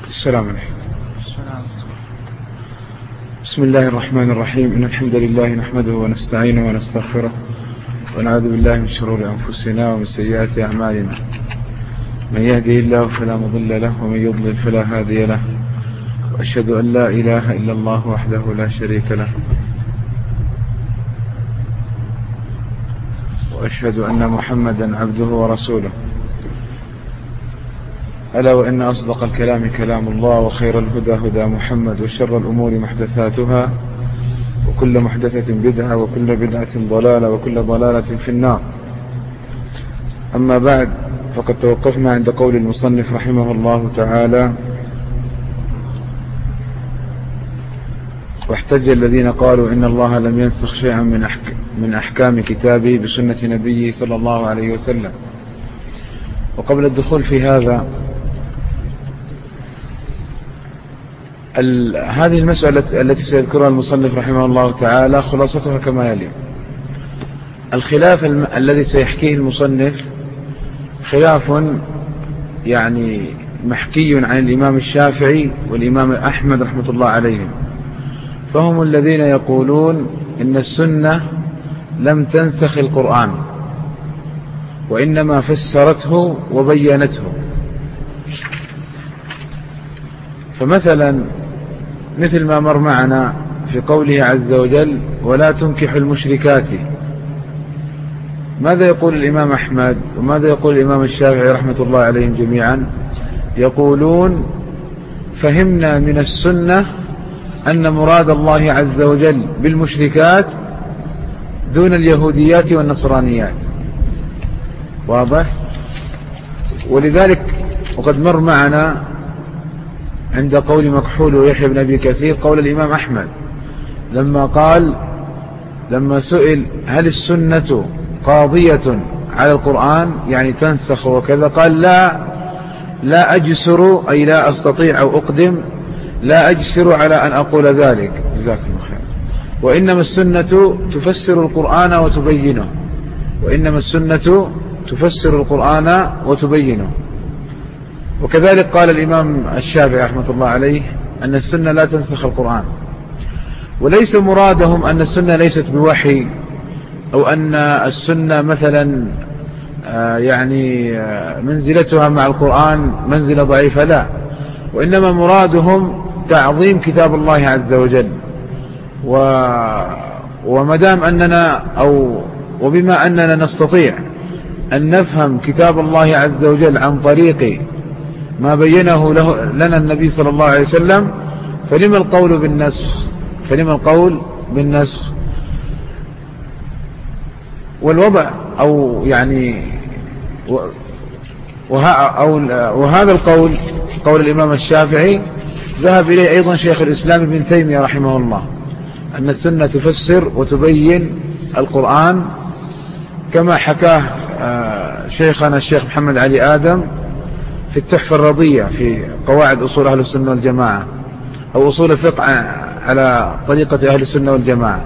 السلام عليكم. بسم الله الرحمن الرحيم. إن الحمد لله نحمده ونستعينه ونستغفره ونعوذ بالله من شرور أنفسنا ومن سيئات أعمالنا. من يهده الله فلا مضل له ومن يضلل فلا هادي له، وأشهد أن لا إله إلا الله وحده لا شريك له، وأشهد أن محمدا عبده ورسوله. ألا وإن أصدق الكلام كلام الله، وخير الهدى هدى محمد، وشر الأمور محدثاتها، وكل محدثة بدعة، وكل بدعة ضلالة، وكل ضلالة في النار. أما بعد، فقد توقفنا عند قول المصنف رحمه الله تعالى: واحتج الذين قالوا إن الله لم ينسخ شيئا من أحكام كتابه بسنة نبيه صلى الله عليه وسلم. وقبل الدخول في هذا، هذه المسألة التي سيذكرها المصنف رحمه الله تعالى خلاصتها كما يلي: الخلاف الذي سيحكيه المصنف خلاف يعني محكي عن الإمام الشافعي والإمام أحمد رحمة الله عليهم، فهم الذين يقولون إن السنة لم تنسخ القرآن، وإنما فسرته وبينته. فمثلا مثل ما مر معنا في قوله عز وجل: ولا تنكحوا المشركات، ماذا يقول الإمام أحمد وماذا يقول الإمام الشافعي رحمة الله عليهم جميعا؟ يقولون: فهمنا من السنة أن مراد الله عز وجل بالمشركات دون اليهوديات والنصرانيات. واضح؟ ولذلك وقد مر معنا عند قول مكحول ويحيى بن أبي كثير قول الإمام أحمد لما سئل: هل السنة قاضية على القرآن، يعني تنسخ وكذا؟ قال: لا أجسر، أي لا أستطيع أو أقدم، لا أجسر على أن أقول ذلك، جزاكم الله خير. وإنما السنة تفسر القرآن وتبينه، وإنما السنة تفسر القرآن وتبينه. وكذلك قال الإمام الشافعي رحمة الله عليه أن السنة لا تنسخ القرآن. وليس مرادهم أن السنة ليست بوحي، أو أن السنة مثلا يعني منزلتها مع القرآن منزلة ضعيفة، لا، وإنما مرادهم تعظيم كتاب الله عز وجل. ومدام أننا وبما أننا نستطيع أن نفهم كتاب الله عز وجل عن طريق ما بينه لنا النبي صلى الله عليه وسلم، فلما القول بالنسخ؟ والوضع وهذا القول، قول الإمام الشافعي، ذهب إليه أيضا شيخ الإسلام ابن تيمية رحمه الله، أن السنة تفسر وتبين القرآن، كما حكاه شيخنا الشيخ محمد علي آدم في التحفة الرضية في قواعد أصول أهل السنة والجماعة، أو أصول الفقه على طريقة أهل السنة والجماعة.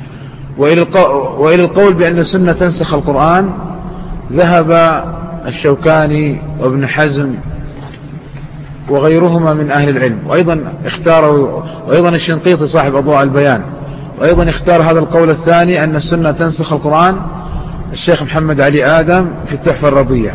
وإلى القول بأن السنة تنسخ القرآن ذهب الشوكاني وابن حزم وغيرهما من أهل العلم، وأيضا الشنقيطي صاحب أضواء البيان، وأيضا اختار هذا القول الثاني أن السنة تنسخ القرآن الشيخ محمد علي آدم في التحفة الرضية.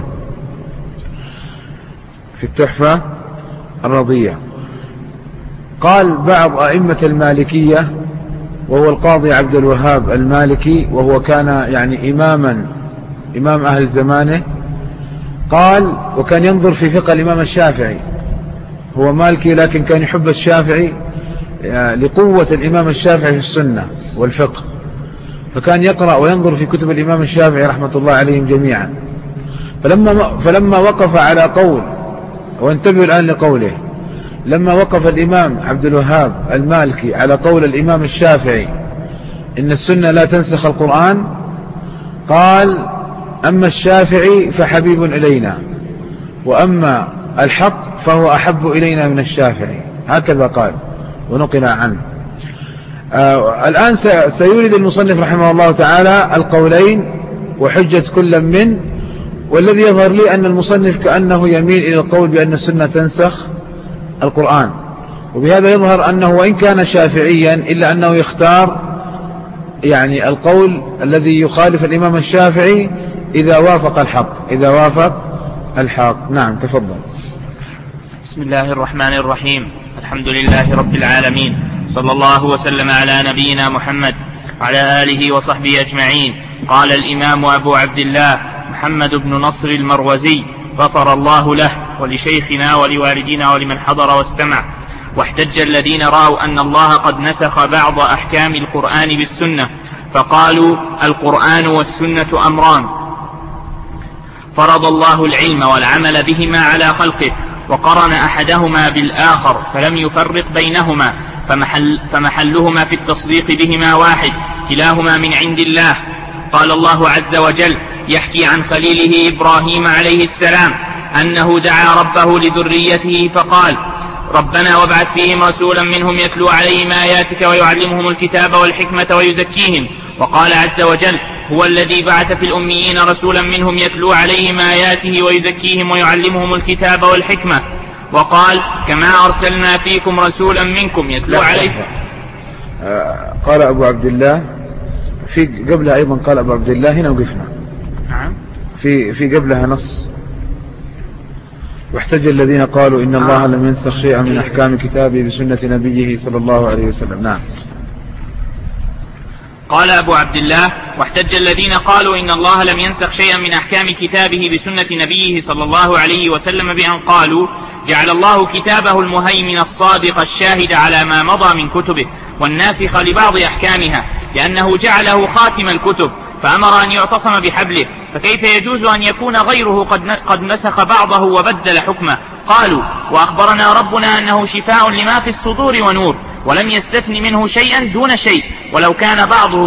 قال بعض أئمة المالكية، وهو القاضي عبد الوهاب المالكي، وهو كان يعني إمام أهل زمانه، قال: وكان ينظر في فقه الإمام الشافعي، هو مالكي لكن كان يحب الشافعي لقوة الإمام الشافعي في السنة والفقه، فكان يقرأ وينظر في كتب الإمام الشافعي رحمة الله عليهم جميعا. فلما وقف على قول، وانتبهوا الآن لقوله، لما وقف الإمام عبد الوهاب المالكي على قول الإمام الشافعي إن السنة لا تنسخ القرآن، قال: أما الشافعي فحبيب إلينا، وأما الحق فهو أحب إلينا من الشافعي. هكذا قال ونقل عنه. الآن سيورد المصنف رحمه الله تعالى القولين وحجة كل من، والذي يظهر لي أن المصنف كأنه يميل إلى القول بأن السنة تنسخ القرآن. وبهذا يظهر أنه وإن كان شافعيا إلا أنه يختار يعني القول الذي يخالف الإمام الشافعي إذا وافق الحق. نعم تفضل. بسم الله الرحمن الرحيم. الحمد لله رب العالمين، صلى الله وسلم على نبينا محمد وعلى آله وصحبه أجمعين. قال الإمام أبو عبد الله محمد بن نصر المروزي غفر الله له ولشيخنا ولوالدينا ولمن حضر واستمع: واحتج الذين رأوا أن الله قد نسخ بعض أحكام القرآن بالسنة، فقالوا القرآن والسنة أمران، فرض الله العلم والعمل بهما على خلقه، وقرن أحدهما بالآخر فلم يفرق بينهما، فمحلهما في التصديق بهما واحد، كلاهما من عند الله. قال الله عز وجل يحكي عن خليله إبراهيم عليه السلام أنه دعا ربه لذريته فقال: ربنا وابعث فيهم رسولا منهم يتلو عليهم آياتك ويعلمهم الكتاب والحكمة ويزكيهم. وقال عز وجل: هو الذي بعث في الأميين رسولا منهم يتلو عليهم آياته ويزكيهم ويعلمهم الكتاب والحكمة. وقال: كما أرسلنا فيكم رسولا منكم يتلو عليكم. قال أبو عبد الله في قبلها أيضا، قال أبو عبد الله هنا وقفنا. نعم. في قبلها نص: واحتج الذين قالوا إن الله لم ينسخ شيئا من أحكام كتابه بسنة نبيه صلى الله عليه وسلم. نعم. قال أبو عبد الله: واحتج الذين قالوا إن الله لم ينسخ شيئا من أحكام كتابه بسنة نبيه صلى الله عليه وسلم بأن قالوا: جعل الله كتابه المهيمن الصادق الشاهد على ما مضى من كتبه والناسخ لبعض أحكامها، لأنه جعله خاتم الكتب فأمر أن يعتصم بحبله، فكيف يجوز أن يكون غيره قد نسخ بعضه وبدل حكمه؟ قالوا: وأخبرنا ربنا أنه شفاء لما في الصدور ونور، ولم يستثن منه شيئا دون شيء، ولو كان بعضه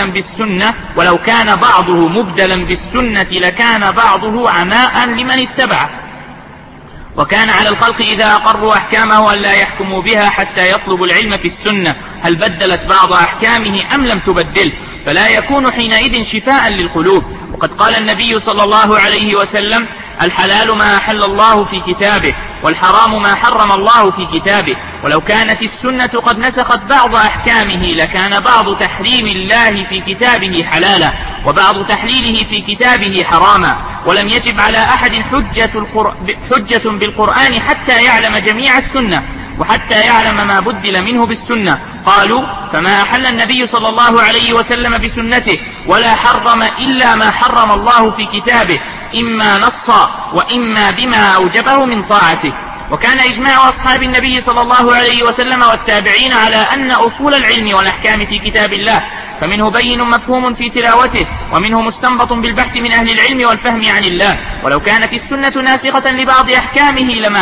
مبدلا بالسنة لكان بعضه عماء لمن اتبعه. وكان على الخلق إذا أقروا أحكامه أن لا يحكموا بها حتى يطلبوا العلم في السنة هل بدلت بعض أحكامه أم لم تبدل، فلا يكون حينئذ شفاء للقلوب. وقد قال النبي صلى الله عليه وسلم: الحلال ما أحل الله في كتابه، والحرام ما حرم الله في كتابه. ولو كانت السنة قد نسخت بعض أحكامه لكان بعض تحريم الله في كتابه حلالا وبعض تحليله في كتابه حراما، ولم يجب على أحد حجة بالقرآن حتى يعلم جميع السنة وحتى يعلم ما بدل منه بالسنة. قالوا: فما أحل النبي صلى الله عليه وسلم بسنته ولا حرم إلا ما حرم الله في كتابه، إما نصا وإما بما أوجبه من طاعته. وكان إجماع أصحاب النبي صلى الله عليه وسلم والتابعين على أن أصول العلم والأحكام في كتاب الله، فمنه بين مفهوم في تلاوته، ومنه مستنبط بالبحث من أهل العلم والفهم عن الله. ولو كانت السنة ناسخة لبعض أحكامه لما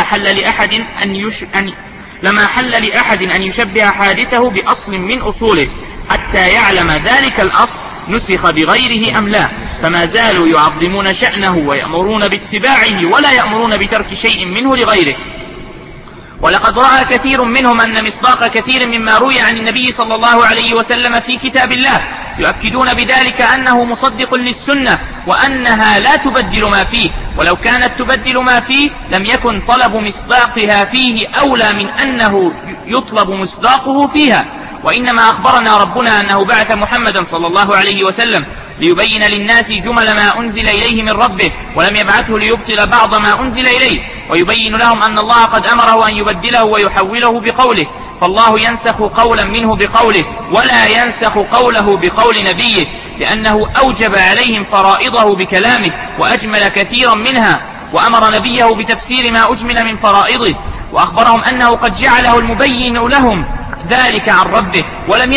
حل لأحد أن يشبه حادثه بأصل من أصوله حتى يعلم ذلك الأصل نسخ بغيره أم لا، فما زالوا يعظمون شأنه ويأمرون باتباعه ولا يأمرون بترك شيء منه لغيره. ولقد رأى كثير منهم أن مصداق كثير مما روي عن النبي صلى الله عليه وسلم في كتاب الله يؤكدون بذلك أنه مصدق للسنة وأنها لا تبدل ما فيه، ولو كانت تبدل ما فيه لم يكن طلب مصداقها فيه أولى من أنه يطلب مصداقه فيها. وإنما أخبرنا ربنا أنه بعث محمدا صلى الله عليه وسلم ليبين للناس جمل ما أنزل إليه من ربه، ولم يبعثه ليبطل بعض ما أنزل إليه، ويبين لهم أن الله قد أمره أن يبدله ويحوله بقوله، فالله ينسخ قولا منه بقوله ولا ينسخ قوله بقول نبيه، لأنه أوجب عليهم فرائضه بكلامه وأجمل كثيرا منها، وأمر نبيه بتفسير ما أجمل من فرائضه، وأخبرهم أنه قد جعله المبين لهم ذلك عن ربه، ولم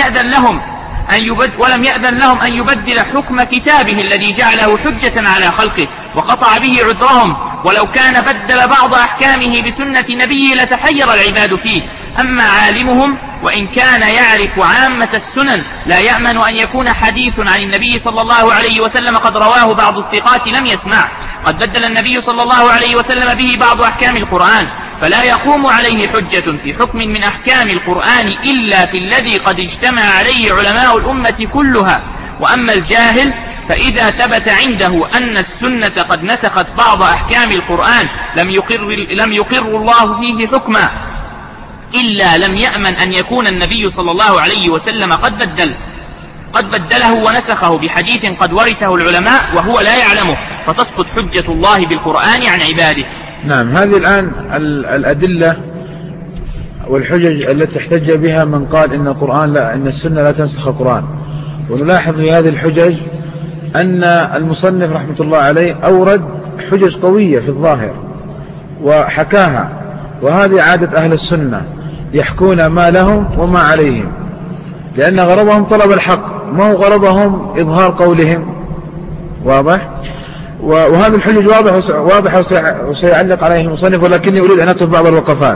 يأذن لهم أن يبدل حكم كتابه الذي جعله حجة على خلقه وقطع به عذرهم. ولو كان بدل بعض أحكامه بسنة نبيه لتحير العباد فيه. أما عالمهم وإن كان يعرف عامة السنن لا يأمن أن يكون حديث عن النبي صلى الله عليه وسلم قد رواه بعض الثقات لم يسمع قد بدل النبي صلى الله عليه وسلم به بعض أحكام القرآن، فلا يقوم عليه حجة في حكم من أحكام القرآن إلا في الذي قد اجتمع عليه علماء الأمة كلها. وأما الجاهل فإذا ثبت عنده أن السنة قد نسخت بعض أحكام القرآن لم يقر الله فيه حكما إلا لم يأمن أن يكون النبي صلى الله عليه وسلم قد بدله ونسخه بحديث قد ورثه العلماء وهو لا يعلمه، فتسقط حجة الله بالقرآن عن عباده. نعم، هذه الآن الأدلة والحجج التي احتج بها من قال إن القرآن لا، إن السنة لا تنسخ القرآن. ونلاحظ في هذه الحجج أن المصنف رحمة الله عليه أورد حجج قوية في الظاهر وحكاها، وهذه عادة أهل السنة، يحكون ما لهم وما عليهم، لأن غرضهم طلب الحق، ما هو غرضهم إظهار قولهم. واضح؟ وهذه الحجج واضحة وسيعلق عليه المصنف، ولكني أريد أن أقف بعض الوقفات.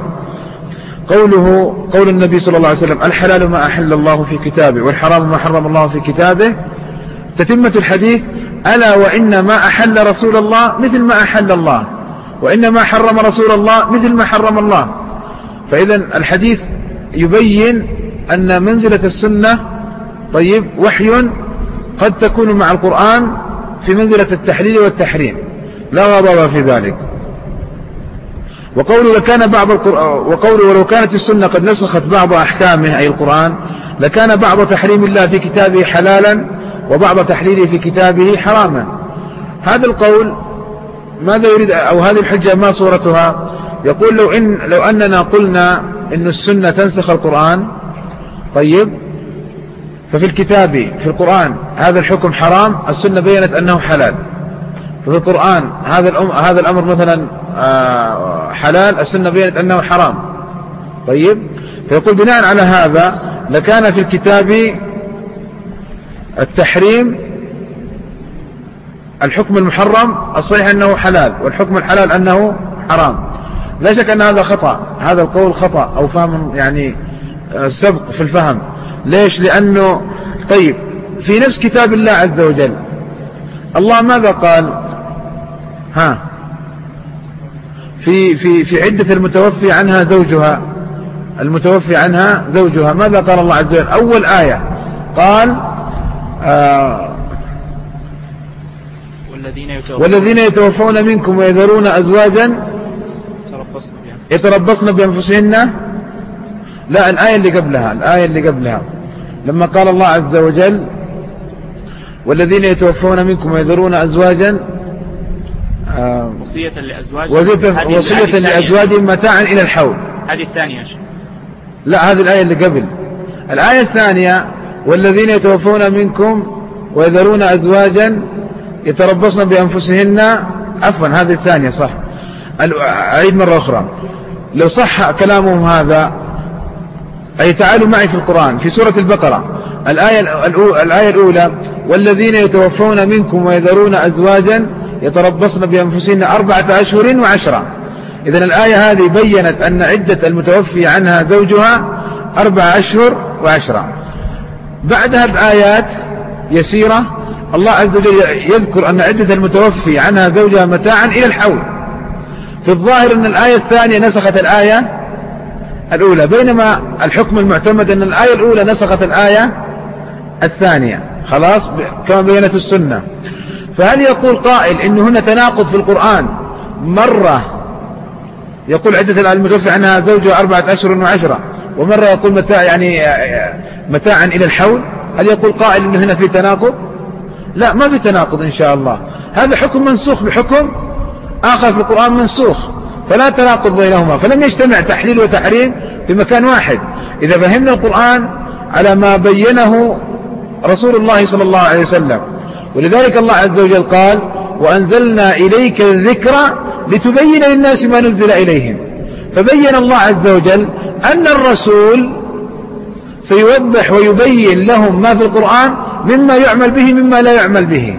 قول النبي صلى الله عليه وسلم: الحلال ما أحل الله في كتابه والحرام ما حرم الله في كتابه. تتمة الحديث: ألا وإن ما أحل رسول الله مثل ما أحل الله، وإن ما حرم رسول الله مثل ما حرم الله. فإذا الحديث يبين أن منزلة السنة طيب وحي قد تكون مع القرآن في منزلة التحليل والتحريم، لا غضب في ذلك. وقوله ولو كانت السنة قد نسخت بعض أحكامه أي القرآن لكان بعض تحريم الله في كتابه حلالا وبعض تحليله في كتابه حراما. هذا القول ماذا يريد، أو هذه الحجة ما صورتها؟ يقول لو أننا قلنا إن السنة تنسخ القرآن، طيب، ففي الكتاب في القرآن هذا الحكم حرام، السنة بيّنت أنه حلال، ففي القرآن هذا الأمر مثلا حلال، السنة بيّنت أنه حرام. طيب، فيقول بناء على هذا لكان في الكتاب التحريم الحكم المحرم الصحيح أنه حلال، والحكم الحلال أنه حرام. لا شك أن هذا خطأ، هذا القول خطأ أو فهم يعني سبق في الفهم. ليش؟ لأنه طيب في نفس كتاب الله عز وجل الله ماذا قال؟ في عدة المتوفي عنها زوجها ماذا قال الله عز وجل؟ أول آية قال والذين يتوفون منكم ويذرون أزواجا يتربصن بأنفسهن. لا، الآية اللي قبلها لما قال الله عز وجل والذين يتوفون منكم ويذرون أزواجا وصية لأزواجهم متاعا إلى الحول. هذه الثانية. لا، هذه الآية اللي قبل. الآية الثانية والذين يتوفون منكم ويذرون أزواجا يتربصن بأنفسهن، عفوا هذه الثانية صح. أعيد مرة أخرى، لو صح كلامهم هذا أي تعالوا معي في القرآن في سورة البقرة الآية الأولى والذين يتوفون منكم ويذرون أزواجا يتربصن بأنفسهن 4 أشهر و10. إذن الآية هذه بيّنت أن عدة المتوفي عنها زوجها 4 أشهر و10. بعدها بآيات يسيرة الله عز وجل يذكر أن عدة المتوفي عنها زوجها متاعا إلى الحول. في الظاهر أن الآية الثانية نسخت الآية الأولى، بينما الحكم المعتمد أن الآية الأولى نسخت الآية الثانية، خلاص كما بينت السنة. فهل يقول قائل إن هنا تناقض في القرآن؟ مرة يقول عدة المتوفي عنها زوجها 4 أشهر و10، ومرة يقول متاعا إلى الحول. هل يقول قائل إن هنا في تناقض؟ لا، ما في تناقض إن شاء الله. هذا حكم منسوخ بحكم آخر في القرآن منسوخ، فلا تناقض بينهما، فلم يجتمع تحليل وتحريم في مكان واحد. إذا فهمنا القرآن على ما بينه رسول الله صلى الله عليه وسلم، ولذلك الله عز وجل قال وأنزلنا إليك الذكر لتبين للناس ما نزل إليهم. فبين الله عز وجل أن الرسول سيوضح ويبين لهم ما في القرآن مما يعمل به مما لا يعمل به.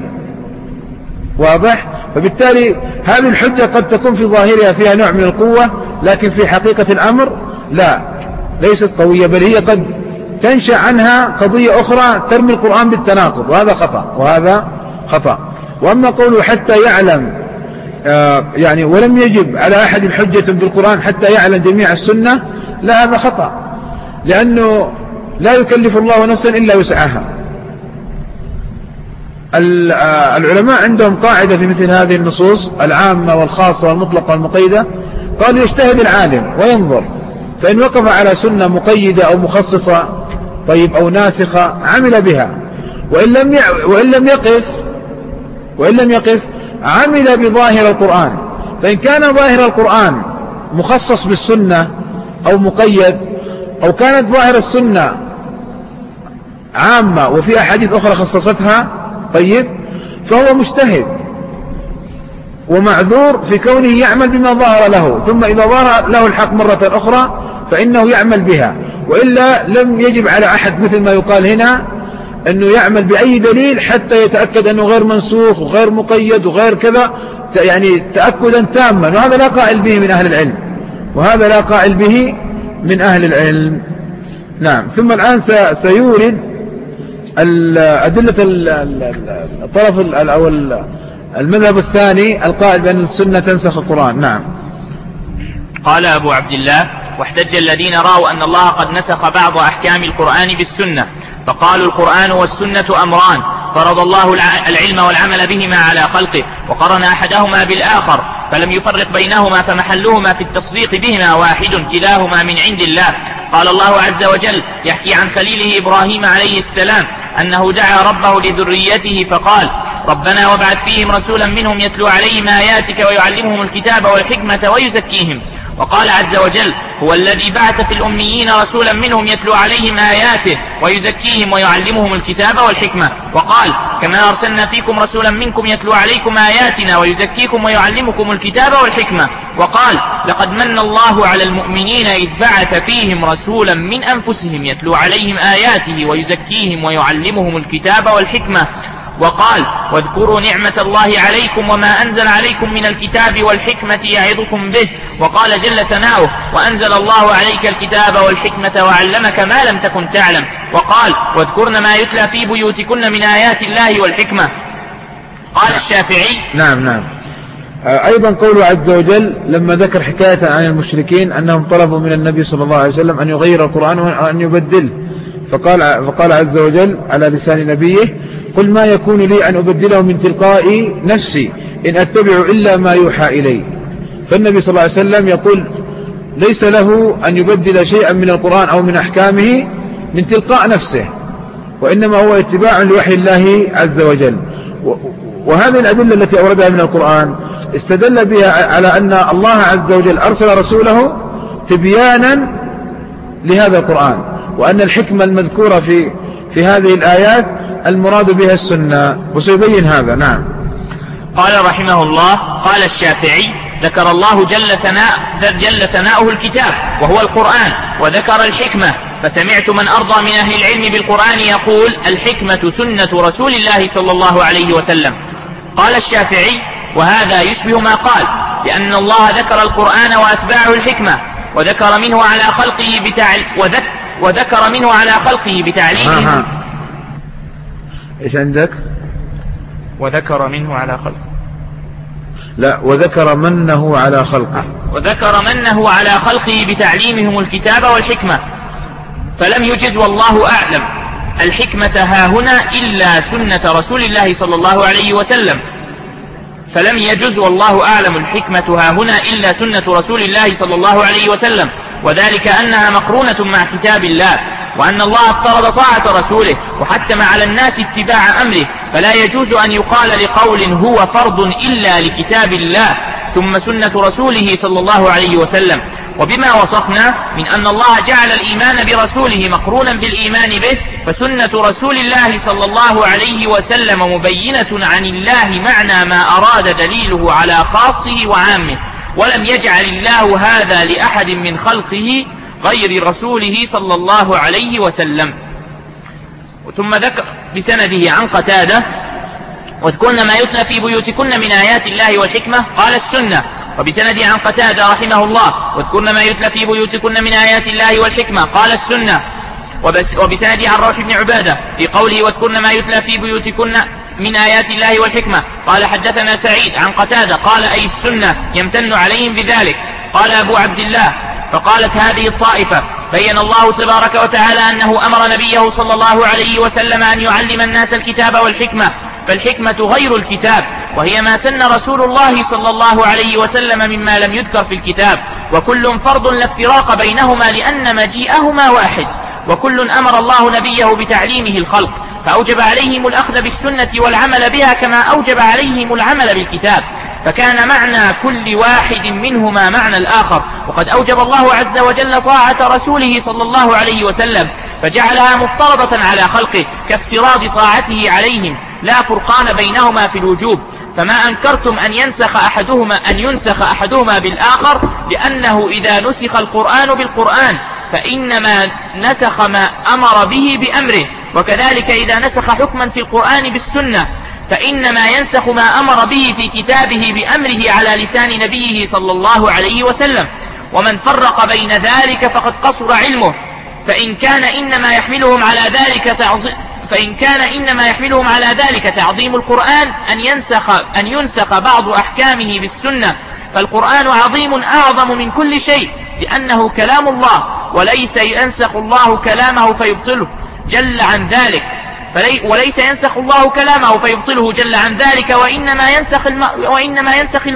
واضح؟ فبالتالي هذه الحجة قد تكون في ظاهرها فيها نوع من القوة، لكن في حقيقة الأمر لا، ليست قوية، بل هي قد تنشأ عنها قضية أخرى ترمي القرآن بالتناقض، وهذا خطأ. وأما قوله حتى يعلم يعني ولم يجب على أحد حجة بالقرآن حتى يعلم جميع السنة، لا، هذا خطأ، لأنه لا يكلف الله نفسا إلا وسعها. العلماء عندهم قاعدة في مثل هذه النصوص العامة والخاصة والمطلقة والمقيدة، قالوا يجتهد العالم وينظر، فإن وقف على سنة مقيدة أو مخصصة طيب أو ناسخة عمل بها، وإن لم يقف عمل بظاهر القرآن. فإن كان ظاهر القرآن مخصص بالسنة أو مقيد، أو كانت ظاهر السنة عامة وفي أحاديث أخرى خصصتها طيب، فهو مجتهد ومعذور في كونه يعمل بما ظهر له، ثم إذا ظهر له الحق مرة أخرى فإنه يعمل بها، وإلا لم يجب على أحد مثل ما يقال هنا أنه يعمل بأي دليل حتى يتأكد أنه غير منسوخ وغير مقيد وغير كذا، يعني تأكدا تاما، وهذا لا قائل به من أهل العلم، وهذا لا قائل به من أهل العلم. نعم. ثم الآن سيورد أدلة الطرف أو المذهب الثاني القائل بأن السنة تنسخ القرآن. نعم. قال أبو عبد الله: واحتج الذين رأوا أن الله قد نسخ بعض أحكام القرآن بالسنة، فقالوا القرآن والسنة أمران، فرض الله العلم والعمل بهما على خلقه، وقرن أحدهما بالآخر فلم يفرق بينهما، فمحلهما في التصديق بهما واحد، كلاهما من عند الله. قال الله عز وجل يحكي عن خليله إبراهيم عليه السلام أنه دعا ربه لذريته فقال: ربنا وابعث فيهم رسولا منهم يتلو عليهم آياتك ويعلمهم الكتاب والحكمة ويزكيهم. وقال عز وجل: هو الذي بعث في الأميين رسولا منهم يتلو عليهم آياته ويزكيهم ويعلمهم الكتاب والحكمة. وقال: كما أرسلنا فيكم رسولا منكم يتلو عليكم آياتنا ويزكيكم ويعلمكم الكتاب والحكمة. وقال: لقد من الله على المؤمنين إذ بعث فيهم رسولا من أنفسهم يتلو عليهم آياته ويزكيهم ويعلمهم الكتاب والحكمة. وقال: واذكروا نعمة الله عليكم وما أنزل عليكم من الكتاب والحكمة يعظكم به. وقال جل ثناؤه: وأنزل الله عليك الكتاب والحكمة وعلمك ما لم تكن تعلم. وقال: واذكرن ما يتلى في بيوتكن من آيات الله والحكمة. قال الشافعي: نعم. أيضا قوله عز وجل لما ذكر حكاية عن المشركين أنهم طلبوا من النبي صلى الله عليه وسلم أن يغير القرآن وأن يبدله، فقال عز وجل على لسان نبيه: قل ما يكون لي أن أبدله من تلقاء نفسي إن أتبع إلا ما يوحى إلي. فالنبي صلى الله عليه وسلم يقول ليس له أن يبدل شيئا من القرآن أو من أحكامه من تلقاء نفسه، وإنما هو اتباع لوحي الله عز وجل. وهذه الأدلة التي أوردها من القرآن استدل بها على أن الله عز وجل أرسل رسوله تبيانا لهذا القرآن، وأن الحكمة المذكورة في هذه الآيات المراد بها السنة، وسيبين هذا. نعم. قال رحمه الله: قال الشافعي: ذكر الله جل ثناؤه الكتاب وهو القرآن، وذكر الحكمة، فسمعت من أرضى من أهل العلم بالقرآن يقول: الحكمة سنة رسول الله صلى الله عليه وسلم. قال الشافعي: وهذا يشبه ما قال، لأن الله ذكر القرآن وأتباعه الحكمة، وذكر منه على خلقه بتعليمه. إيش عندك؟ وذكر منه على خلقه. لا، وذكر منه على خلقه. وذكر منه على خلقه بتعليمهم الكتاب والحكمة، فلم يجز والله أعلم الحكمة هاهنا إلا سنة رسول الله صلى الله عليه وسلم. فلم يجز والله أعلم الحكمة هاهنا إلا سنة رسول الله صلى الله عليه وسلم، وذلك أنها مقرونة مع كتاب الله، وأن الله افترض طاعة رسوله وحتم على الناس اتباع أمره، فلا يجوز أن يقال لقول هو فرض إلا لكتاب الله ثم سنة رسوله صلى الله عليه وسلم. وبما وصفنا من أن الله جعل الإيمان برسوله مقرونا بالإيمان به، فسنة رسول الله صلى الله عليه وسلم مبينة عن الله معنى ما أراد دليله على خاصه وعامه، ولم يجعل الله هذا لأحد من خلقه غير رسوله صلى الله عليه وسلم. ثم ذكر بسنده عن قتادة: واذكرن ما يتلى في بيوتكن من آيات الله والحكمة. قال السنة. وبسنده عن قتادة رحمه الله: واذكرن ما يتلى في بيوتكن من آيات الله والحكمة. قال السنة. وبسنده عن روح بن عبادة في قوله: واذكرن ما يتلى في بيوتكن من آيات الله والحكمة. قال حدثنا سعيد عن قتادة قال: أي السنة يمتن عليهم بذلك. قال أبو عبد الله: فقالت هذه الطائفة: بين الله تبارك وتعالى أنه أمر نبيه صلى الله عليه وسلم أن يعلم الناس الكتاب والحكمة، فالحكمة غير الكتاب، وهي ما سن رسول الله صلى الله عليه وسلم مما لم يذكر في الكتاب، وكل فرض لا افتراق بينهما لأن مجيئهما واحد، وكل أمر الله نبيه بتعليمه الخلق، فأوجب عليهم الأخذ بالسنة والعمل بها كما أوجب عليهم العمل بالكتاب، فكان معنى كل واحد منهما معنى الآخر. وقد أوجب الله عز وجل طاعة رسوله صلى الله عليه وسلم فجعلها مفترضة على خلقه كافتراض طاعته عليهم، لا فرقان بينهما في الوجوب. فما أنكرتم أن ينسخ أحدهما بالآخر، لأنه إذا نسخ القرآن بالقرآن فإنما نسخ ما أمر به بأمره، وكذلك إذا نسخ حكما في القرآن بالسنة فإنما ينسخ ما أمر به في كتابه بأمره على لسان نبيه صلى الله عليه وسلم. ومن فرق بين ذلك فقد قصر علمه، فإن كان إنما يحملهم على ذلك تعظيم القرآن أن ينسخ بعض أحكامه بالسنة، فالقرآن عظيم أعظم من كل شيء لأنه كلام الله، وليس ينسخ الله كلامه فيبطله جل عن ذلك، جل عن ذلك، وإنما ينسخ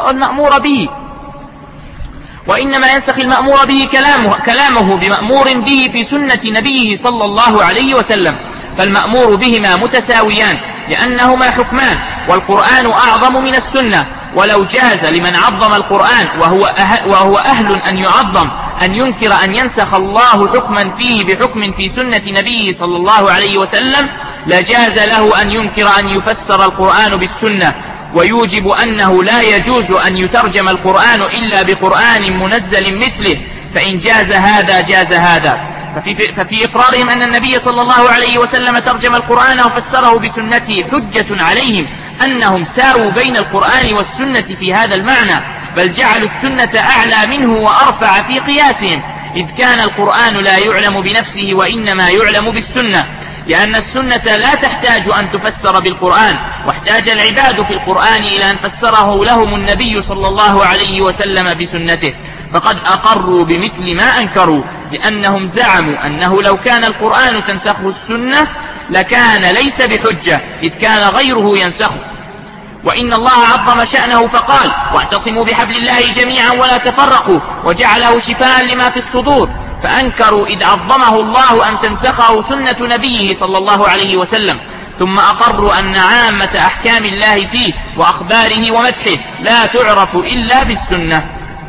المأمور به كلامه بمأمور به في سنة نبيه صلى الله عليه وسلم، فالمأمور بهما متساويان لأنهما حكمان، والقرآن أعظم من السنة. ولو جاز لمن عظم القرآن وهو أهل أن يعظم أن ينكر أن ينسخ الله حكما فيه بحكم في سنة نبيه صلى الله عليه وسلم، لجاز له أن ينكر أن يفسر القرآن بالسنة، ويوجب أنه لا يجوز أن يترجم القرآن إلا بقرآن منزل مثله، فإن جاز هذا جاز هذا. ففي إقرارهم أن النبي صلى الله عليه وسلم ترجم القرآن وفسره بسنته حجة عليهم أنهم ساووا بين القرآن والسنة في هذا المعنى، بل جعلوا السنة أعلى منه وأرفع في قياسهم، إذ كان القرآن لا يعلم بنفسه وإنما يعلم بالسنة، لأن السنة لا تحتاج أن تفسر بالقرآن، واحتاج العباد في القرآن إلى أن فسره لهم النبي صلى الله عليه وسلم بسنته، فقد أقروا بمثل ما أنكروا، لأنهم زعموا أنه لو كان القرآن تنسخه السنة لكان ليس بحجة، إذ كان غيره ينسخه. وإن الله عظم شأنه فقال: واعتصموا بحبل الله جميعا ولا تفرقوا، وجعله شفاء لما في الصدور، فأنكروا إذ عظمه الله أن تنسخه سنة نبيه صلى الله عليه وسلم، ثم أقروا أن عامة أحكام الله فيه وأخباره ومدحه لا تعرف إلا بالسنة.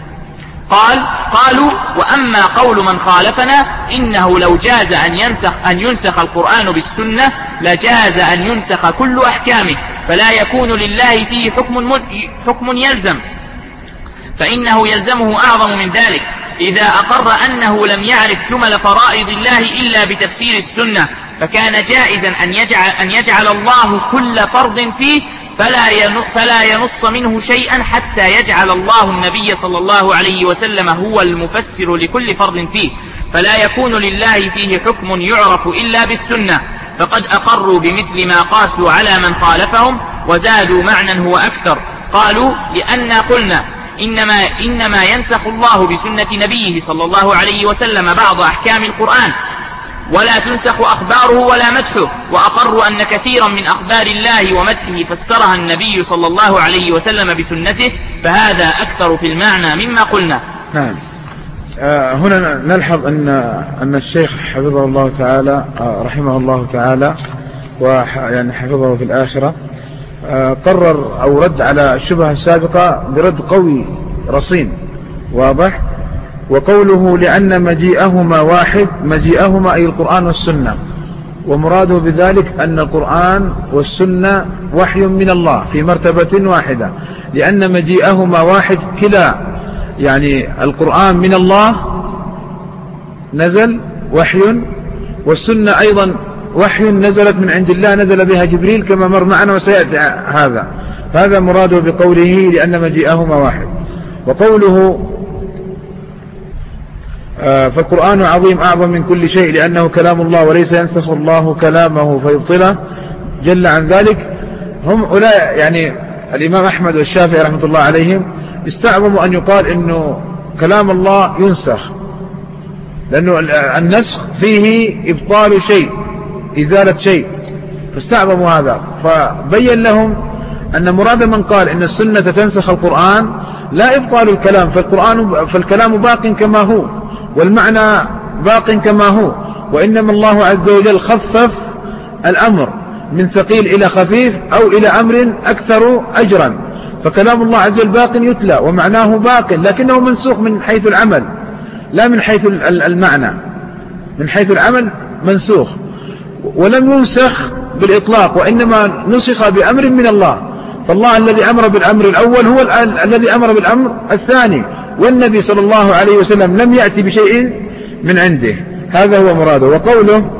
قالوا: وأما قول من خالفنا إنه لو جاز أن ينسخ القرآن بالسنة لجاز أن ينسخ كل أحكامه، فلا يكون لله فيه حكم يلزم، فإنه يلزمه أعظم من ذلك، إذا أقر أنه لم يعرف جمل فرائض الله إلا بتفسير السنة، فكان جائزا أن يجعل الله كل فرض فيه فلا ينص منه شيئا حتى يجعل الله النبي صلى الله عليه وسلم هو المفسر لكل فرض فيه، فلا يكون لله فيه حكم يعرف إلا بالسنة، فقد أقروا بمثل ما قاسوا على من خالفهم وزادوا معنى هو أكثر. قالوا: لأننا قلنا إنما ينسخ الله بسنة نبيه صلى الله عليه وسلم بعض أحكام القرآن ولا تنسخ أخباره ولا مدحه، وأقروا أن كثيرا من أخبار الله ومدحه فسرها النبي صلى الله عليه وسلم بسنته، فهذا أكثر في المعنى مما قلنا. نعم. هنا نلحظ أن الشيخ حفظه الله تعالى رحمه الله تعالى ويعني حفظه في الآخرة قرر أو رد على الشبهة السابقة برد قوي رصين واضح. وقوله لأن مجيئهما واحد، مجيئهما أي القرآن والسنة، ومراده بذلك أن القرآن والسنة وحي من الله في مرتبة واحدة، لأن مجيئهما واحد كلا، يعني القرآن من الله نزل وحي، والسنة أيضا وحي نزلت من عند الله، نزل بها جبريل كما مر معنا وسيأتي هذا مراده بقوله لأن مجيئهما واحد. وقوله فالقرآن عظيم أعظم من كل شيء لأنه كلام الله وليس ينسخ الله كلامه فيبطله جل عن ذلك، هم أولئك يعني الإمام أحمد والشافعي رحمة الله عليهم استعظموا أن يقال إنه كلام الله ينسخ، لأنه النسخ فيه إبطال شيء إزالة شيء، فاستعظموا هذا. فبين لهم أن مراد من قال إن السنة تنسخ القرآن لا إبطال الكلام، فالكلام باق كما هو والمعنى باق كما هو، وإنما الله عز وجل خفف الأمر من ثقيل إلى خفيف أو إلى أمر أكثر أجرا، فكلام الله عز وجل باق يتلى ومعناه باق، لكنه منسوخ من حيث العمل لا من حيث المعنى. من حيث العمل منسوخ، ولم ينسخ بالإطلاق، وإنما نسخ بأمر من الله. فالله الذي أمر بالأمر الأول هو الذي أمر بالأمر الثاني، والنبي صلى الله عليه وسلم لم يأتي بشيء من عنده. هذا هو مراده. وقوله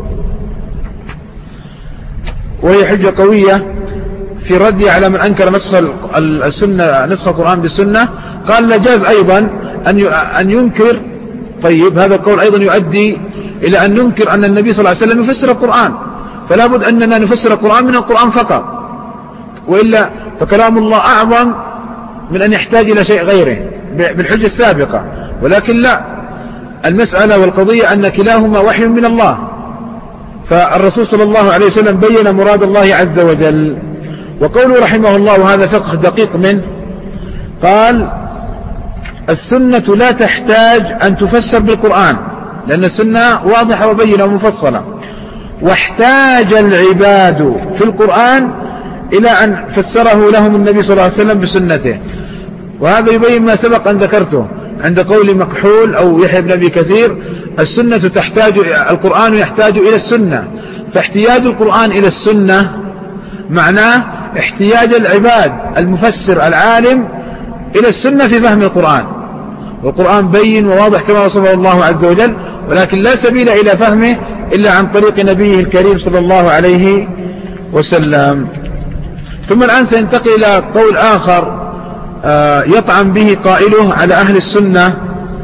وهي حجة قوية في رد على من أنكر نسخ القرآن بالسنة، قال لجاز أيضا أن ينكر. طيب هذا القول أيضا يؤدي إلى أن ننكر أن النبي صلى الله عليه وسلم يفسر القرآن، فلا بد أننا نفسر القرآن من القرآن فقط، وإلا فكلام الله أعظم من أن يحتاج إلى شيء غيره بالحجة السابقة. ولكن لا، المسألة والقضية أن كلاهما وحي من الله، فالرسول صلى الله عليه وسلم بين مراد الله عز وجل. وقوله رحمه الله وهذا فقه دقيق منه، قال السنة لا تحتاج أن تفسر بالقرآن، لأن السنة واضحة وبينة ومفصلة، واحتاج العباد في القرآن إلى أن فسره لهم النبي صلى الله عليه وسلم بسنته. وهذا يبين ما سبق أن ذكرته عند قول مكحول أو يحيى بن أبي كثير: القرآن يحتاج إلى السنة. فاحتياج القرآن إلى السنة معناه احتياج العباد المفسر العالم إلى السنة في فهم القرآن. والقرآن بين وواضح كما وصفه الله عز وجل، ولكن لا سبيل إلى فهمه إلا عن طريق نبيه الكريم صلى الله عليه وسلم. ثم الآن سينتقل إلى قول آخر يطعن به قائله على أهل السنة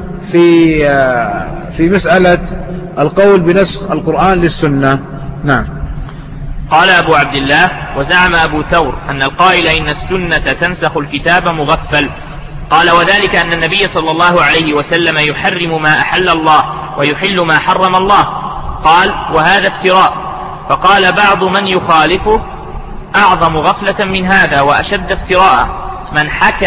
في مسألة القول بنسخ القرآن للسنة. نعم. قال أبو عبد الله: وزعم أبو ثور أن القائل إن السنة تنسخ الكتاب مغفل. قال: وذلك أن النبي صلى الله عليه وسلم يحرم ما أحل الله ويحل ما حرم الله. قال: وهذا افتراء. فقال بعض من يخالفه: أعظم غفلة من هذا وأشد افتراء من حكى